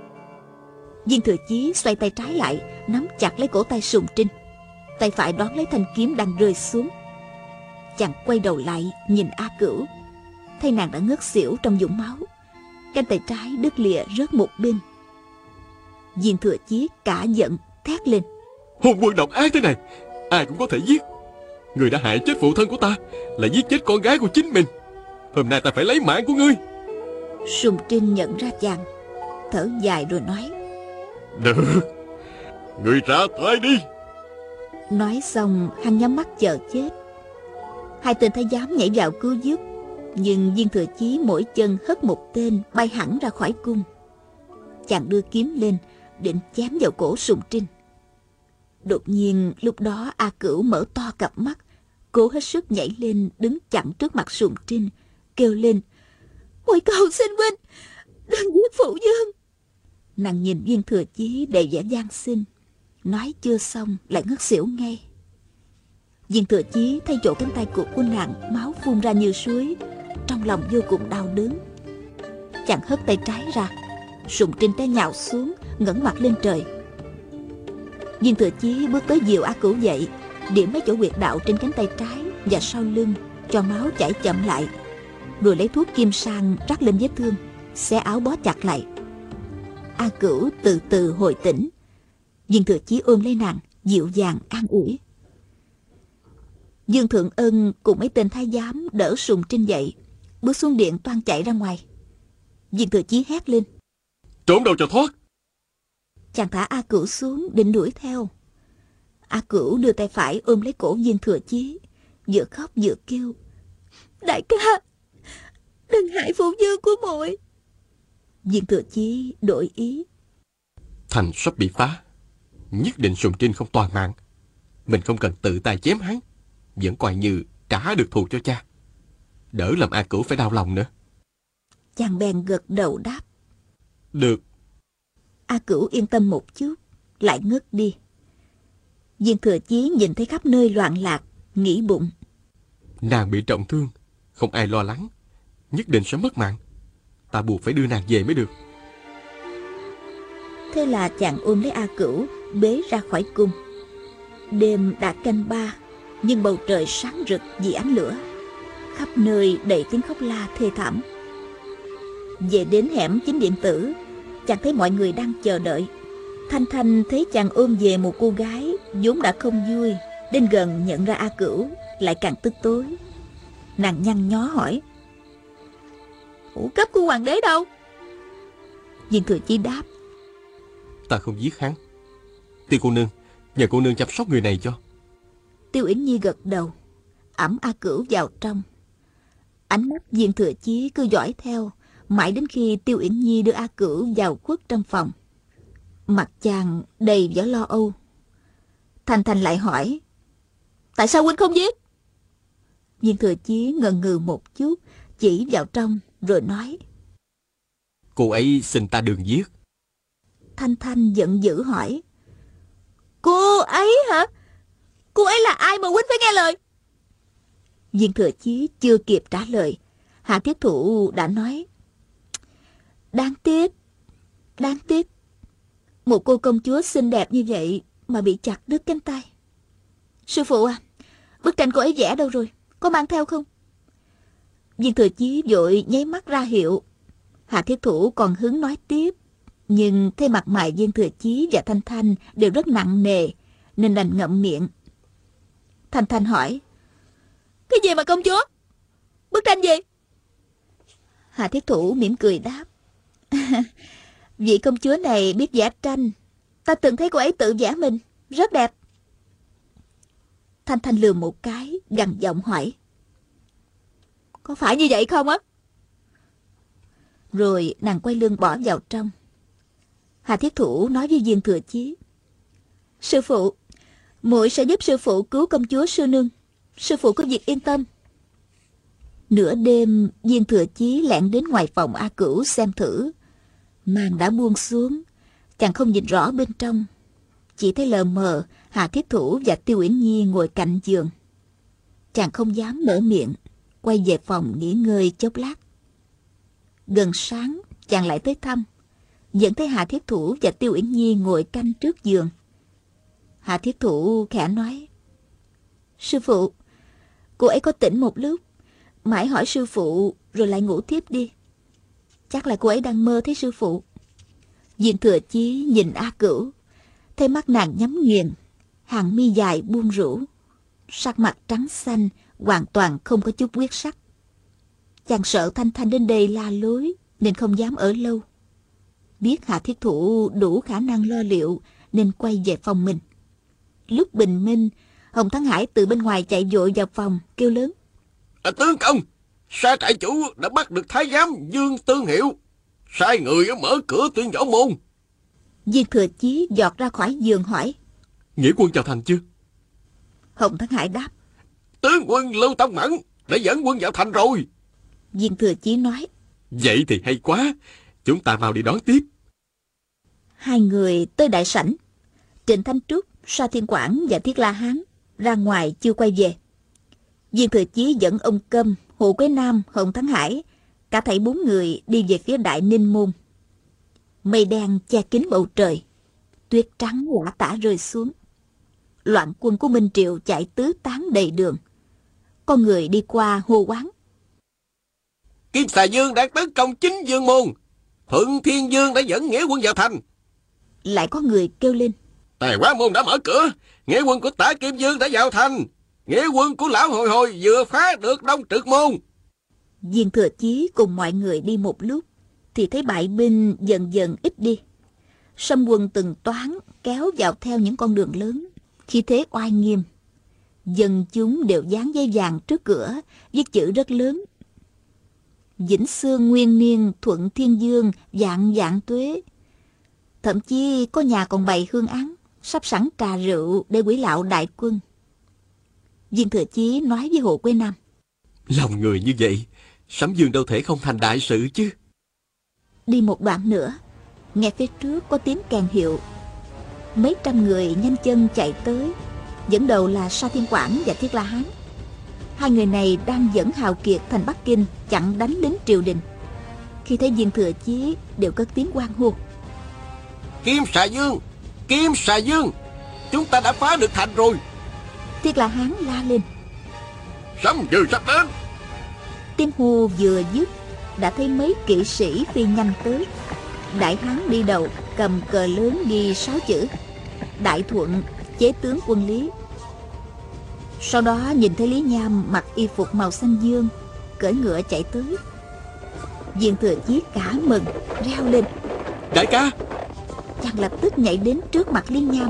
Viên Thừa Chí xoay tay trái lại, nắm chặt lấy cổ tay Sùng Trinh, tay phải đón lấy thanh kiếm đang rơi xuống. Chàng quay đầu lại nhìn A Cửu, thấy nàng đã ngất xỉu trong vũng máu, cánh tay trái đứt lìa rớt một bên. Viên Thừa Chí cả giận thét lên. Hôn quân độc ác thế này, ai cũng có thể giết. Người đã hại chết phụ thân của ta, lại giết chết con gái của chính mình. Hôm nay ta phải lấy mạng của ngươi. Sùng Trinh nhận ra chàng, thở dài rồi nói. Được, ngươi ra tay đi. Nói xong hắn nhắm mắt chờ chết. Hai tên thái giám nhảy vào cứu giúp, nhưng Viên Thừa Chí mỗi chân hất một tên bay hẳn ra khỏi cung. Chàng đưa kiếm lên định chém vào cổ Sùng Trinh. Đột nhiên lúc đó A Cửu mở to cặp mắt, cố hết sức nhảy lên đứng chặn trước mặt Sùng Trinh, kêu lên. Ôi cầu xin huynh, đừng giết phụ dương. Nàng nhìn Viên Thừa Chí đầy vẻ van xin, nói chưa xong lại ngất xỉu ngay. Viên Thừa Chí thấy chỗ cánh tay cụt của nàng máu phun ra như suối, trong lòng vô cùng đau đớn. Chàng hất tay trái ra, Sùng Trinh té nhào xuống, ngẩng mặt lên trời. Viên Thừa Chí bước tới dìu A Cửu dậy, điểm mấy chỗ huyệt đạo trên cánh tay trái và sau lưng, cho máu chảy chậm lại, rồi lấy thuốc kim sang rắc lên vết thương, xé áo bó chặt lại. A Cửu từ từ hồi tỉnh. Viên Thừa Chí ôm lấy nàng, dịu dàng an ủi. Dương Thượng Ân cùng mấy tên thái giám đỡ Sùng Trinh dậy, bước xuống điện toan chạy ra ngoài. Viên Thừa Chí hét lên. Trốn đâu cho thoát. Chàng thả A Cửu xuống định đuổi theo. A Cửu đưa tay phải ôm lấy cổ Viên Thừa Chí, vừa khóc vừa kêu. Đại ca, đừng hại phụ dương của muội. Viên Thừa Chí đổi ý. Thành sắp bị phá, nhất định Sùng Trinh không toàn mạng. Mình không cần tự tay chém hắn, vẫn coi như trả được thù cho cha, đỡ làm A Cửu phải đau lòng nữa. Chàng bèn gật đầu đáp. Được. A Cửu yên tâm một chút, lại ngất đi. Viên Thừa Chí nhìn thấy khắp nơi loạn lạc, nghĩ bụng. Nàng bị trọng thương, không ai lo lắng, nhất định sẽ mất mạng. Ta buộc phải đưa nàng về mới được. Thế là chàng ôm lấy A Cửu, bế ra khỏi cung. Đêm đã canh 3, nhưng bầu trời sáng rực vì ánh lửa, khắp nơi đầy tiếng khóc la thê thảm. Về đến hẻm Chính Điện Tử, chàng thấy mọi người đang chờ đợi. Thanh Thanh thấy chàng ôm về một cô gái vốn đã không vui, đến gần nhận ra A Cửu lại càng tức tối. Nàng nhăn nhó hỏi. Hữu cấp của hoàng đế đâu? Viên Thừa Chí đáp. Ta không giết hắn. Tiêu cô nương, nhờ cô nương chăm sóc người này cho. Tiêu Uyển Nhi gật đầu, ẵm A Cửu vào trong. Ánh mắt Viên Thừa Chí cứ dõi theo, mãi đến khi Tiêu Uyển Nhi đưa A Cửu vào khuất trong phòng. Mặt chàng đầy vẻ lo âu. Thanh Thanh lại hỏi. Tại sao huynh không giết? Viên Thừa Chí ngần ngừ một chút, chỉ vào trong rồi nói. Cô ấy xin ta đừng giết. Thanh Thanh giận dữ hỏi. Cô ấy hả? Cô ấy là ai mà huynh phải nghe lời? Viên Thừa Chí chưa kịp trả lời, Hạ Thiết Thụ đã nói: Đáng tiếc, đáng tiếc. Một cô công chúa xinh đẹp như vậy mà bị chặt đứt cánh tay. Sư phụ à, bức tranh cô ấy vẽ đâu rồi? Có mang theo không? Viên Thừa Chí vội nháy mắt ra hiệu. Hạ Thiết Thủ còn hứng nói tiếp, nhưng thấy mặt mày Viên Thừa Chí và Thanh Thanh đều rất nặng nề, nên đành ngậm miệng. Thanh Thanh hỏi: Cái gì mà công chúa? Bức tranh gì? Hạ Thiết Thủ mỉm cười đáp: Vị công chúa này biết vẽ tranh. Ta từng thấy cô ấy tự vẽ mình, rất đẹp. Thanh Thanh lườm một cái, gằn giọng hỏi: Có phải như vậy không á? Rồi nàng quay lưng bỏ vào trong. Hạ Thiết Thủ nói với Viên Thừa Chí: Sư phụ, muội sẽ giúp sư phụ cứu công chúa sư nương. Sư phụ có việc yên tâm. Nửa đêm, Viên Thừa Chí lẻn đến ngoài phòng A Cửu xem thử. Màn đã buông xuống, chàng không nhìn rõ bên trong, chỉ thấy lờ mờ Hạ Thiết Thủ và Tiêu Uyển Nhi ngồi cạnh giường. Chàng không dám mở miệng, quay về phòng nghỉ ngơi chốc lát. Gần sáng, chàng lại tới thăm, vẫn thấy Hạ Thiết Thủ và Tiêu Uyển Nhi ngồi canh trước giường. Hạ Thiết Thủ khẽ nói: Sư phụ, cô ấy có tỉnh một lúc, mãi hỏi sư phụ rồi lại ngủ tiếp đi. Chắc là cô ấy đang mơ thấy sư phụ. Viên Thừa Chí nhìn A Cửu, thấy mắt nàng nhắm nghiền, hàng mi dài buông rũ, sắc mặt trắng xanh, hoàn toàn không có chút huyết sắc. Chàng sợ Thanh Thanh đến đây la lối, nên không dám ở lâu. Biết Hạ Thiết Thủ đủ khả năng lo liệu, nên quay về phòng mình. Lúc bình minh, Hồng Thắng Hải từ bên ngoài chạy vội vào phòng, kêu lớn: Tướng công, sa trại chủ đã bắt được thái giám Dương Tương Hiệu, sai người mở cửa tuyên võ môn. Viên Thừa Chí giọt ra khỏi giường hỏi: Nghĩa quân vào thành chưa? Hồng Thắng Hải đáp: Tướng quân Lưu Tông Mẫn đã dẫn quân vào thành rồi. Viên Thừa Chí nói: Vậy thì hay quá, chúng ta vào đi đón tiếp. Hai người tới đại sảnh. Trịnh Thanh Trúc, Sa Thiên Quảng và Thiết La Hán ra ngoài chưa quay về. Viên Thừa Chí dẫn ông Câm, Hồ Quế Nam, Hồng Thắng Hải, cả thảy 4 người đi về phía Đại Ninh Môn. Mây đen che kín bầu trời, tuyết trắng lả tả rơi xuống. Loạn quân của Minh Triệu chạy tứ tán đầy đường. Con người đi qua hô hoán: Kim Xà Dương đang tấn công chính Dương Môn, Thuận Thiên Dương đã dẫn nghĩa quân vào thành. Lại có người kêu lên: Tài Quá Môn đã mở cửa, nghĩa quân của Tả Kim Dương đã vào thành, nghĩa quân của Lão Hồi Hồi vừa phá được Đông Trực Môn. Viên Thừa Chí cùng mọi người đi một lúc, thì thấy bại binh dần dần ít đi. Sâm quân từng toán kéo vào theo những con đường lớn, khi thế oai nghiêm. Dân chúng đều dán giấy vàng trước cửa, viết chữ rất lớn: Vĩnh Xương Nguyên Niên Thuận Thiên Dương vạn vạn tuế. Thậm chí có nhà còn bày hương án, sắp sẵn trà rượu để quỷ lạo đại quân. Viên Thừa Chí nói với Hồ Quế Nam: Lòng người như vậy, Sấm Dương đâu thể không thành đại sự chứ. Đi một đoạn nữa, nghe phía trước có tiếng kèn hiệu. Mấy trăm người nhanh chân chạy tới, dẫn đầu là Sa Thiên Quảng và Thiết La Hán. Hai người này đang dẫn hào kiệt thành Bắc Kinh chặn đánh lính triều đình. Khi thấy Viên Thừa Chí đều cất tiếng hoan hô: Kim Xà Dương, Kim Xà Dương, chúng ta đã phá được thành rồi. Thiết La Hán la lên: Sấm Dương sắp đến. Tiếng hô vừa dứt, đã thấy mấy kỵ sĩ phi nhanh tới. Đại Hán đi đầu, cầm cờ lớn ghi 6 chữ: Đại Thuận, chế tướng quân Lý. Sau đó nhìn thấy Lý Nham mặc y phục màu xanh dương, cưỡi ngựa chạy tới. Viên Thừa Chí cả mừng, reo lên: Đại ca! Chàng lập tức nhảy đến trước mặt Lý Nham.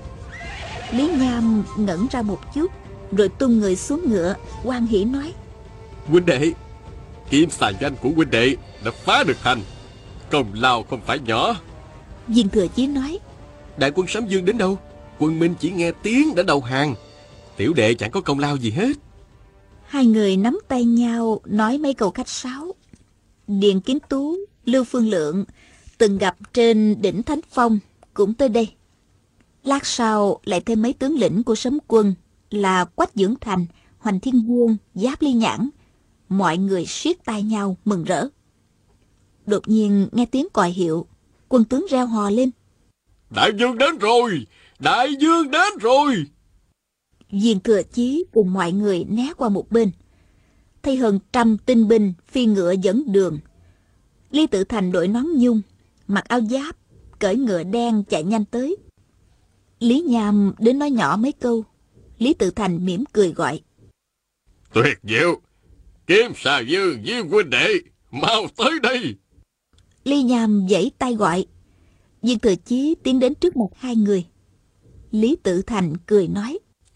Lý Nham ngẩn ra một chút, rồi tung người xuống ngựa, hoan hỉ nói: Huynh đệ, Kim Xà Danh của huynh đệ đã phá được thành, công lao không phải nhỏ. Viên Thừa Chí nói: Đại quân Sấm Dương đến đâu, quân Minh chỉ nghe tiếng đã đầu hàng, tiểu đệ chẳng có công lao gì hết. Hai người nắm tay nhau nói mấy câu khách sáo. Điền Kiến Tú, Lưu Phương Lượng từng gặp trên đỉnh Thánh Phong cũng tới đây. Lát sau lại thêm mấy tướng lĩnh của Sấm quân là Quách Dưỡng Thành, Hoành Thiên Vương, Giáp Ly Nhãn, mọi người siết tay nhau mừng rỡ. Đột nhiên nghe tiếng còi hiệu, quân tướng reo hò lên. Đại vương đến rồi! Đại vương đến rồi! Viên Thừa Chí cùng mọi người né qua một bên. Thấy hơn 100 tinh binh phi ngựa dẫn đường. Lý Tự Thành đội nón nhung, mặc áo giáp, cưỡi ngựa đen chạy nhanh tới. Lý Nham đến nói nhỏ mấy câu. Lý Tự Thành mỉm cười gọi. Tuyệt diệu! Kiếm Xà Vương với huynh đệ, mau tới đây! Lý Nham giãy tay gọi. Viên Thừa Chí tiến đến trước một hai người. Lý Tự Thành cười nói.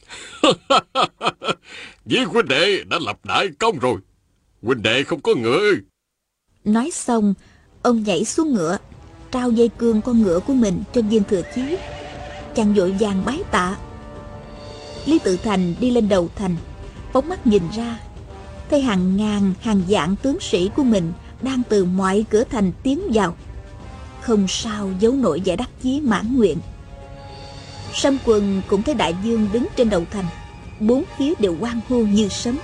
Với huynh đệ đã lập đại công rồi. Huynh đệ không có ngựa ư? Nói xong, ông nhảy xuống ngựa, trao dây cương con ngựa của mình cho Viên Thừa Chí. Chàng vội vàng bái tạ. Lý Tự Thành đi lên đầu thành, phóng mắt nhìn ra, thấy hàng ngàn hàng vạn tướng sĩ của mình đang từ mọi cửa thành tiến vào. Không sao giấu nổi vẻ đắc chí mãn nguyện. Sâm Quân cũng thấy đại vương đứng trên đầu thành, bốn phía đều hoan hô như sấm.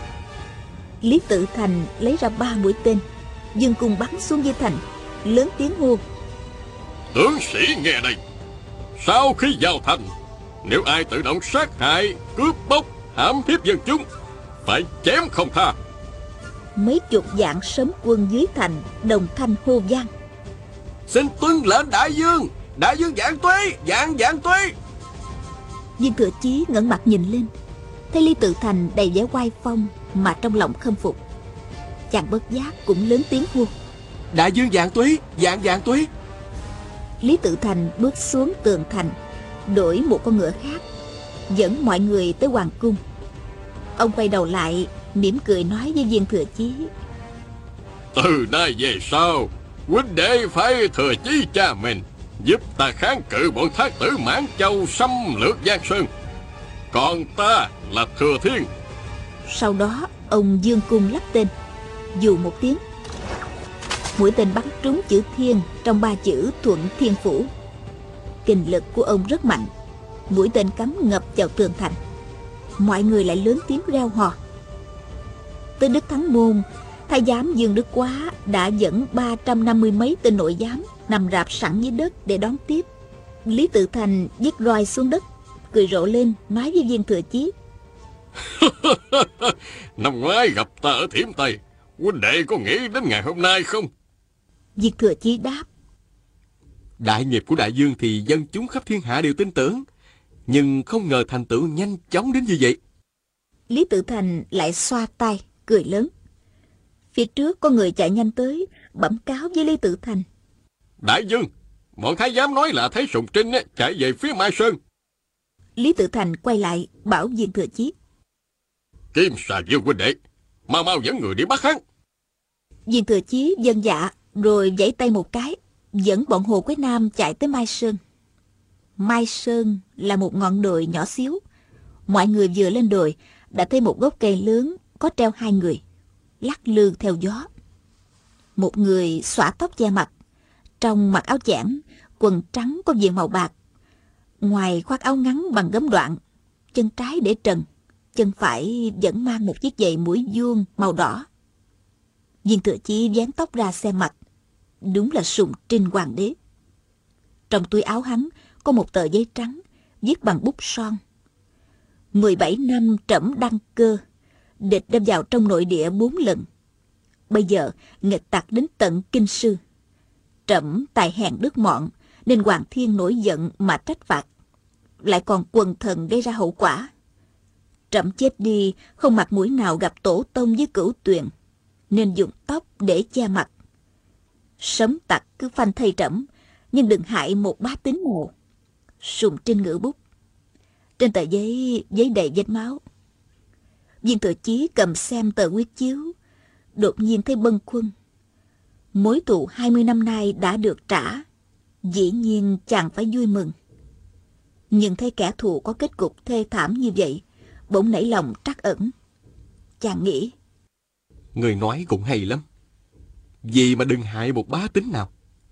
Lý Tự Thành lấy ra 3 mũi tên, dương cung bắn xuống dưới thành, lớn tiếng hô. Tướng sĩ nghe đây! Sau khi vào thành, nếu ai tự động sát hại, cướp bóc, hãm hiếp dân chúng, phải chém không tha. Mấy chục vạn sớm quân dưới thành đồng thanh hô vang. Xin tuân lệnh đại vương! Đại vương vạn tuế! Vạn tuế! Viên Thừa Chí ngẩng mặt nhìn lên, thấy Lý Tự Thành đầy vẻ oai phong mà trong lòng khâm phục. Chàng bất giác cũng lớn tiếng hô. Đại vương vạn tuế! Vạn tuế! Lý Tự Thành bước xuống tường thành, đổi một con ngựa khác, dẫn mọi người tới hoàng cung. Ông quay đầu lại, mỉm cười nói với Viên Thừa Chí. Từ nay về sau, huynh đệ phải thừa chí cha mình, giúp ta kháng cự bọn thác tử Mãn Châu xâm lược Giang Sơn. Còn ta là Thừa Thiên. Sau đó ông dương cung lắp tên, dù một tiếng. Mũi tên bắn trúng chữ Thiên trong 3 chữ Thuận Thiên Phủ. Kình lực của ông rất mạnh, mũi tên cắm ngập vào tường thành. Mọi người lại lớn tiếng reo hò. Tới Đức Thắng Môn, thái giám Dương Đức Quá đã dẫn 350 mấy tên nội giám nằm rạp sẵn dưới đất để đón tiếp. Lý Tự Thành vứt roi xuống đất, cười rộ lên nói với Viên Thừa Chí. Năm ngoái gặp ta ở Thiểm Tây, huynh đệ có nghĩ đến ngày hôm nay không? Viên Thừa Chí đáp. Đại nghiệp của đại vương thì dân chúng khắp thiên hạ đều tin tưởng, nhưng không ngờ thành tựu nhanh chóng đến như vậy. Lý Tự Thành lại xoa tay, cười lớn. Phía trước có người chạy nhanh tới, bẩm cáo với Lý Tự Thành. Đại vương, bọn thái giám nói là thấy Sùng Trinh chạy về phía Mai Sơn. Lý Tự Thành quay lại bảo Viên Thừa Chí. Kim Xà Vương huynh đệ, mau dẫn người đi bắt hắn. Viên Thừa Chí vâng dạ, rồi vẫy tay một cái, dẫn bọn Hồ Quế Nam chạy tới Mai Sơn. Mai Sơn là một ngọn đồi nhỏ xíu. Mọi người vừa lên đồi đã thấy một gốc cây lớn có treo 2 người, lắc lư theo gió. Một người xõa tóc che mặt, trong mặc áo chẽn, quần trắng có viền màu bạc. Ngoài khoác áo ngắn bằng gấm đoạn, chân trái để trần, chân phải vẫn mang một chiếc giày mũi vuông màu đỏ. Viên Thừa Chí vén tóc ra xem mặt, đúng là Sùng Trinh hoàng đế. Trong túi áo hắn có một tờ giấy trắng viết bằng bút son. 17 năm trẫm đăng cơ, địch đã vào trong nội địa 4 lần. Bây giờ nghịch tặc đến tận Kinh Sư. Trẫm tài hèn đức mọn nên Hoàng Thiên nổi giận mà trách phạt, lại còn quần thần gây ra hậu quả. Trẫm chết đi không mặt mũi nào gặp tổ tông với Cửu Tuyền, nên dùng tóc để che mặt. Sấm tặc cứ phanh thây trẫm, nhưng đừng hại một bá tính nào. Sùng Trinh ngự bút. Trên tờ giấy đầy vết máu. Viên Thừa Chí cầm xem tờ quyết chiếu, đột nhiên thấy bâng khuâng. Mối thù 20 năm nay đã được trả, dĩ nhiên chàng phải vui mừng. Nhưng thấy kẻ thù có kết cục thê thảm như vậy, bỗng nảy lòng trắc ẩn. Chàng nghĩ, Người nói cũng hay lắm, vì mà đừng hại một bá tính nào.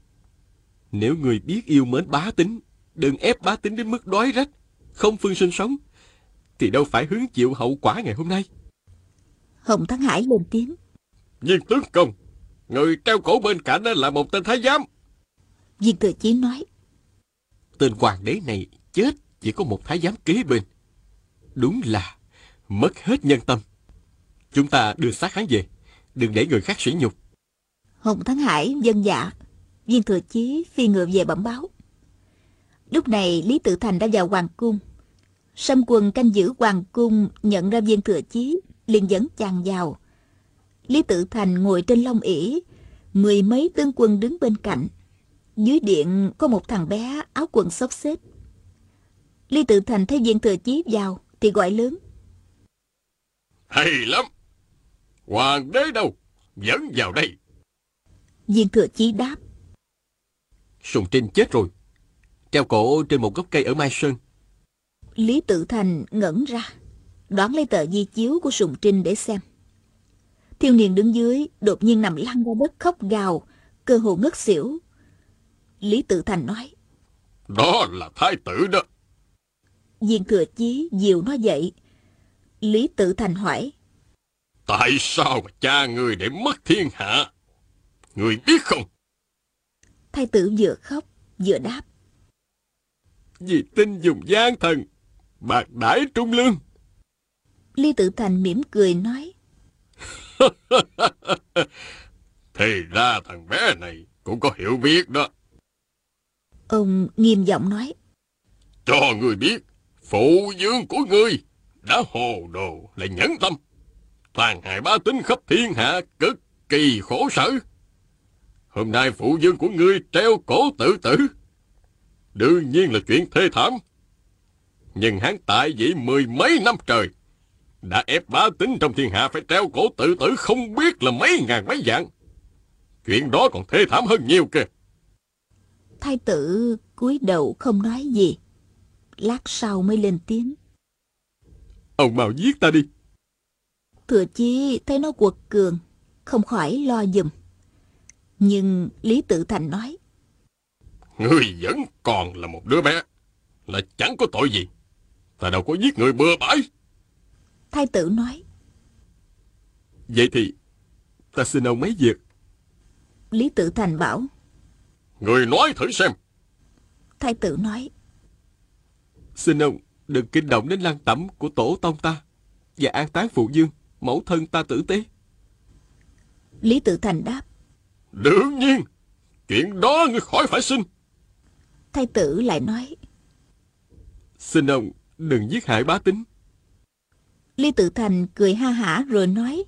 Nếu người biết yêu mến bá tính, đừng ép bá tính đến mức đói rách, không phương sinh sống, thì đâu phải hứng chịu hậu quả ngày hôm nay. Hồng Thắng Hải lên tiếng. Viên tướng công, người treo cổ bên cạnh là một tên thái giám. Viên Thừa Chí nói. Tên hoàng đế này chết chỉ có một thái giám kế bên. Đúng là mất hết nhân tâm. Chúng ta đưa xác hắn về, đừng để người khác sỉ nhục. Hồng Thắng Hải vâng dạ. Viên Thừa Chí phi ngựa về bẩm báo. Lúc này Lý Tự Thành đã vào hoàng cung. Sâm Quần canh giữ hoàng cung nhận ra Viên Thừa Chí, liền dẫn chàng vào. Lý Tự Thành ngồi trên long ỷ, 10 mấy tướng quân đứng bên cạnh. Dưới điện có một thằng bé áo quần xốc xếch. Lý Tự Thành thấy Viên Thừa Chí vào thì gọi lớn. Hay lắm! Hoàng đế đâu? Dẫn vào đây. Viên Thừa Chí đáp. Sùng Trinh chết rồi, treo cổ trên một gốc cây ở Mai Sơn. Lý Tự Thành ngẩn ra, đoán lấy tờ di chiếu của Sùng Trinh để xem. Thiếu niên đứng dưới đột nhiên nằm lăn ra đất khóc gào, cơ hồ ngất xỉu. Lý Tự Thành nói. Đó là thái tử đó. Viên Thừa Chí dìu nó dậy. Lý Tự Thành hỏi. Tại sao mà cha người để mất thiên hạ? Người biết không? Thái tử vừa khóc vừa đáp. Vì tin dùng gian thần, bạc đãi trung lương. Lý Tự Thành mỉm cười nói. Thì ra thằng bé này cũng có hiểu biết đó. Ông nghiêm giọng nói. Cho người biết, phụ vương của ngươi đã hồ đồ lại nhẫn tâm, tàn hại bá tính khắp thiên hạ, cực kỳ khổ sở. Hôm nay phụ vương của ngươi treo cổ tự tử, đương nhiên là chuyện thê thảm. Nhưng hắn tại vị 10 mấy năm trời, đã ép bá tính trong thiên hạ phải treo cổ tự tử không biết là mấy ngàn mấy vạn. Chuyện đó còn thê thảm hơn nhiều kìa. Thái tử cúi đầu không nói gì. Lát sau mới lên tiếng. Ông mau giết ta đi. Thừa Chí thấy nó quật cường, không khỏi lo giùm. Nhưng Lý Tự Thành nói. Ngươi vẫn còn là một đứa bé, là chẳng có tội gì. Ta đâu có giết người bừa bãi. Thái tử nói. Vậy thì ta xin ông mấy việc. Lý Tự Thành bảo. Người nói thử xem. Thái tử nói. Xin ông đừng kinh động đến lăng tẩm của tổ tông ta, và an táng phụ vương, mẫu thân ta tử tế. Lý Tự Thành đáp. Đương nhiên, chuyện đó ngươi khỏi phải xin. Thái tử lại nói. Xin ông đừng giết hại bá tính. Lý Tự Thành cười ha hả rồi nói.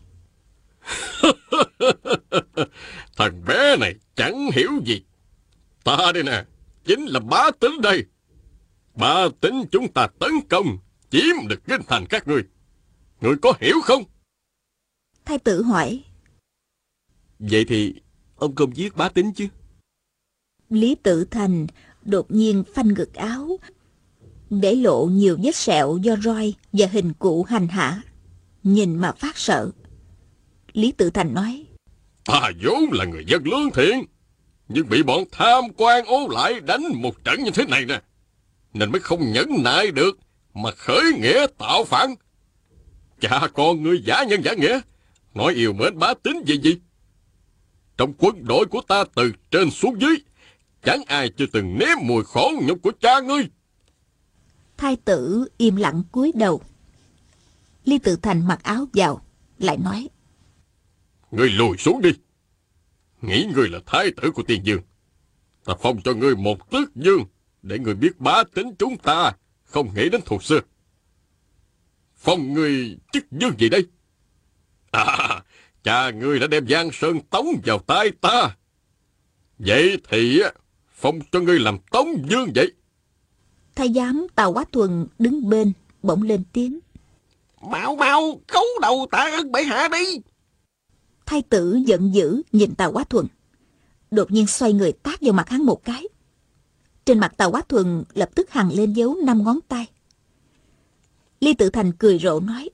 Thằng bé này chẳng hiểu gì. Ta đây nè, chính là bá tính đây. Bá tính chúng ta tấn công, chiếm được kinh thành các ngươi. Ngươi có hiểu không? Thái tử hỏi. Vậy thì ông không giết bá tính chứ? Lý Tự Thành đột nhiên phanh ngực áo, để lộ nhiều vết sẹo do roi và hình cụ hành hạ. Nhìn mà phát sợ. Lý Tự Thành nói. Ta vốn là người dân lương thiện, nhưng bị bọn tham quan ố lại đánh một trận như thế này nè, nên mới không nhẫn nại được mà khởi nghĩa tạo phản. Cha con ngươi giả nhân giả nghĩa, nói yêu mến bá tính gì. Trong quân đội của ta từ trên xuống dưới, chẳng ai chưa từng nếm mùi khổ nhục của cha ngươi. Thái tử im lặng cúi đầu. Lý Tự Thành mặc áo vào, lại nói. Ngươi lùi xuống đi. Nghĩ ngươi là thái tử của Tiên Dương, ta phong cho ngươi một tước dương, để ngươi biết bá tính chúng ta không nghĩ đến thù xưa. Phong ngươi chức dương gì đây? À, cha ngươi đã đem Giang Sơn tống vào tay ta. Vậy thì phong cho ngươi làm tống dương vậy. Thái giám Tào Quá Thuần đứng bên bỗng lên tiếng. Mau khấu đầu tạ ơn bệ hạ đi. Thái tử giận dữ nhìn Tào Quá Thuần, đột nhiên xoay người tát vào mặt hắn một cái. Trên mặt Tào Quá Thuần lập tức hằn lên dấu 5 ngón tay. Lý Tự Thành cười rộ nói.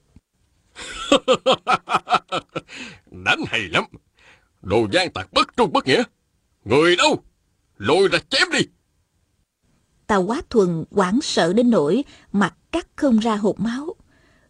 Đánh hay lắm. Đồ gian tặc bất trung bất nghĩa. Người đâu? Lôi ra chém đi. Tào Quá Thuần hoảng sợ đến nỗi mặt cắt không ra hột máu,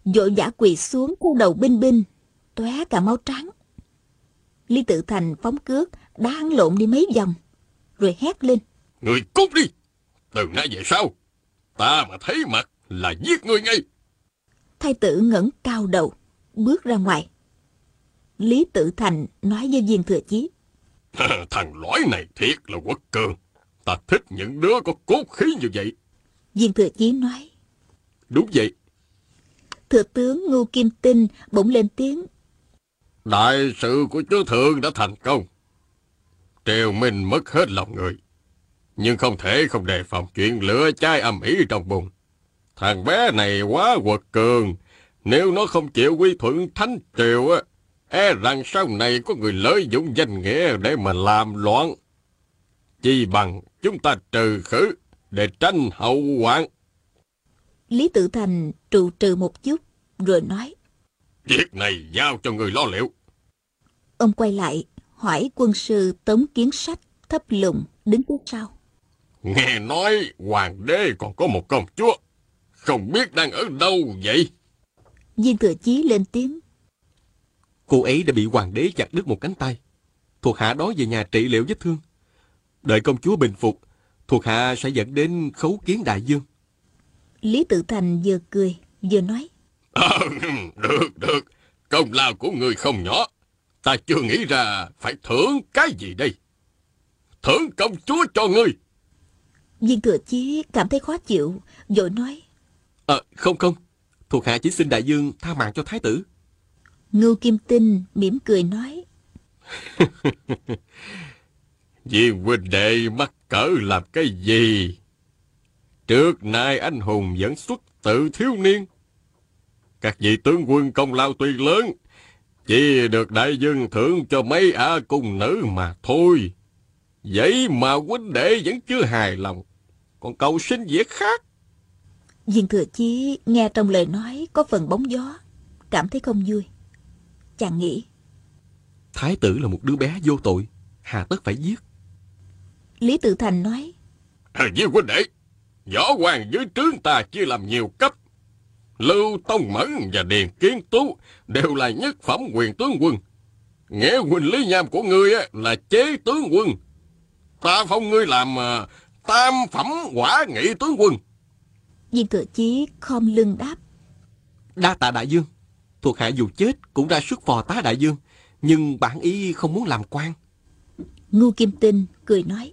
vội vã quỳ xuống theo đầu binh binh, tóe cả máu trắng. Lý Tự Thành phóng cước đá hắn lộn đi mấy vòng, rồi hét lên: Người cút đi! Từ nay về sau, ta mà thấy mặt là giết người ngay. Thái tử ngẩng cao đầu, bước ra ngoài. Lý Tự Thành nói với Viên Thừa Chí: Thằng lõi này thiệt là quật cường. Ta thích những đứa có cốt khí như vậy. Viên Thừa Chí nói: Đúng vậy. Thừa tướng Ngưu Kim Tinh bỗng lên tiếng: Đại sự của chúa thượng đã thành công. Triều Minh mất hết lòng người, nhưng không thể không đề phòng chuyện lửa cháy âm ỉ trong bụng. Thằng bé này quá quật cường. Nếu nó không chịu quy thuận thánh triều á, rằng sau này có người lợi dụng danh nghĩa để mà làm loạn. Chi bằng chúng ta trừ khử để tránh hậu hoạn. Lý Tự Thành trù trừ một chút, rồi nói: Việc này giao cho người lo liệu. Ông quay lại hỏi quân sư Tống Kiến Sách thấp lùng đứng phía sau: Nghe nói hoàng đế còn có một công chúa, không biết đang ở đâu vậy? Viên Thừa Chí lên tiếng: Cô ấy đã bị hoàng đế chặt đứt một cánh tay. Thuộc hạ đón về nhà trị liệu vết thương. Đợi công chúa bình phục, thuộc hạ sẽ dẫn đến khấu kiến đại dương. Lý Tự Thành vừa cười vừa nói: Được, công lao của người không nhỏ. Ta chưa nghĩ ra phải thưởng cái gì đây. Thưởng công chúa cho ngươi. Viên Thừa Chí cảm thấy khó chịu, vội nói: Không, thuộc hạ chỉ xin đại dương tha mạng cho thái tử. Ngưu Kim Tinh mỉm cười nói: Viên huynh đệ mắc cỡ làm cái gì? Trước nay anh hùng vẫn xuất tự thiếu niên. Các vị tướng quân công lao tuy lớn, chỉ được đại dương thưởng cho mấy cung nữ mà thôi. Vậy mà huynh đệ vẫn chưa hài lòng, còn cầu xin việc khác. Viên Thừa Chí nghe trong lời nói có phần bóng gió, cảm thấy không vui. Chàng nghĩ: Thái tử là một đứa bé vô tội, hà tất phải giết. Lý Tự Thành nói: Viên huynh đệ, võ quan dưới trướng ta chia làm nhiều cấp. Lưu Tông Mẫn và Điền Kiến Tú đều là nhất phẩm quyền tướng quân. Nghĩa huynh Lý Nham của ngươi là chế tướng quân. Ta phong ngươi làm tam phẩm hỏa nghị tướng quân. Viên Thừa Chí khom lưng đáp: Đa tạ đại dương. Thuộc hạ dù chết cũng ra sức phò tá đại dương, nhưng bản ý không muốn làm quan. Ngưu Kim Tinh cười nói: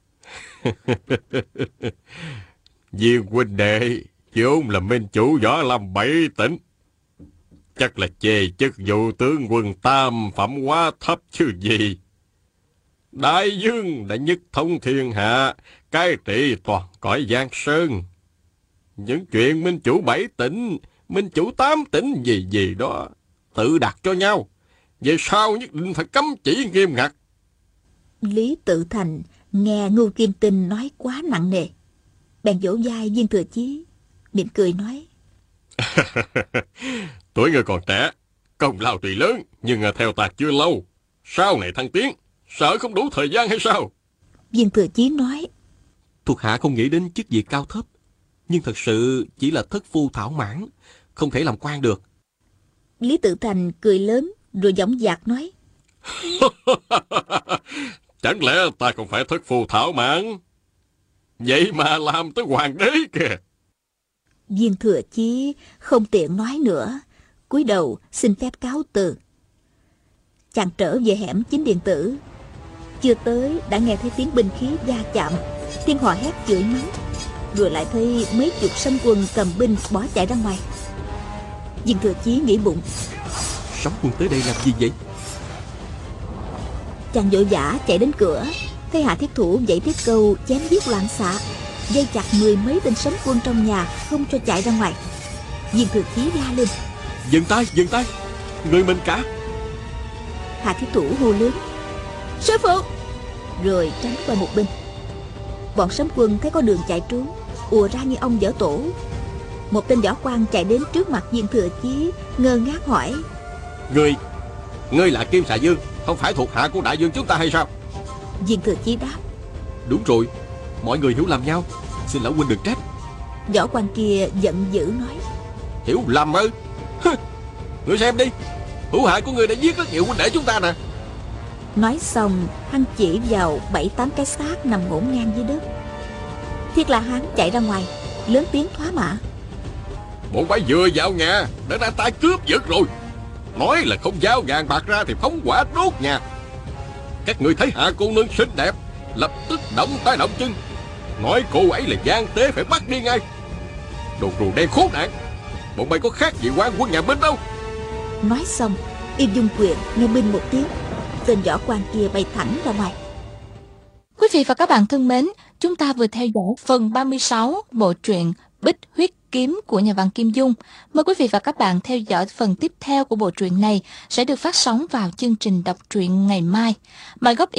Viên huynh đệ vốn là minh chủ võ lâm 7 tỉnh, chắc là chê chức vụ tướng quân tam phẩm quá thấp chứ gì. Đại dương đã nhất thống thiên hạ, cai trị toàn cõi Giang Sơn. Những chuyện minh chủ 7 tỉnh, minh chủ 8 tỉnh gì đó tự đặt cho nhau, về sau nhất định phải cấm chỉ nghiêm ngặt. Lý Tự Thành nghe Ngưu Kim Tinh nói quá nặng nề, bèn vỗ vai Viên Thừa Chí, mỉm cười nói: Tuổi người còn trẻ, công lao tuy lớn, nhưng theo ta chưa lâu. Sau này thăng tiến, sợ không đủ thời gian hay sao? Viên Thừa Chí nói: Thuộc hạ không nghĩ đến chức vị cao thấp, nhưng thật sự chỉ là thất phu thảo mãn, không thể làm quan được. Lý Tự Thành cười lớn rồi dõng dạc nói: Chẳng lẽ ta không phải thất phu thảo mãn? Vậy mà làm tới hoàng đế kìa. Viên Thừa Chí không tiện nói nữa, cúi đầu xin phép cáo từ. Chàng trở về hẻm Chính Điện Tử, chưa tới đã nghe thấy tiếng binh khí va chạm, tiếng hò hét chửi mắng, rồi lại thấy mấy chục sấm quân cầm binh bỏ chạy ra ngoài. Viên Thừa Chí nghĩ bụng: Sấm quân tới đây làm gì vậy? Chàng vội vã chạy đến cửa, thấy Hạ Thiết Thủ dậy thiết câu chém giết loạn xạ, dây chặt 10 mấy tên sấm quân trong nhà không cho chạy ra ngoài. Viên Thừa Chí la lên: Dừng tay, người mình cả. Hạ Thiết Thủ hô lớn: Sư phụ! Rồi tránh qua một bên. Bọn sấm quân thấy có đường chạy trốn, ùa ra như ong vỡ tổ. Một tên võ quan chạy đến trước mặt Viên Thừa Chí, ngơ ngác hỏi: Ngươi là Kim Xà Dương, không phải thuộc hạ của đại dương chúng ta hay sao? Viên Thừa Chí đáp: Đúng rồi, mọi người hiểu lầm nhau, xin lão huynh đừng trách. Võ quan kia giận dữ nói: Hiểu lầm ư? Ngươi xem đi, hữu hại của ngươi đã giết rất nhiều huynh đệ chúng ta nè. Nói xong, hắn chỉ vào 7-8 cái xác nằm ngổn ngang dưới đất. Thiết La Hán chạy ra ngoài, lớn tiếng thoá mạ. Bọn bay vừa vào nhà đã ra tay cướp giật rồi. Nói là không giao vàng bạc ra thì phóng hỏa đốt nhà. Các người thấy hạ cô nương xinh đẹp, lập tức động tay động chân, nói cô ấy là gian tế phải bắt đi ngay. Đồ rùa đen khốn nạn, bọn bay có khác gì quan quân nhà Minh đâu. Nói xong, Yên Dung Quyền nghe binh một tiếng, tên võ quan kia bay thẳng ra ngoài. Quý vị và các bạn thân mến, chúng ta vừa theo dõi phần 36 bộ truyện Bích Huyết Kiếm của nhà văn Kim Dung. Mời quý vị và các bạn theo dõi phần tiếp theo của bộ truyện này sẽ được phát sóng vào chương trình đọc truyện ngày mai. Mời góp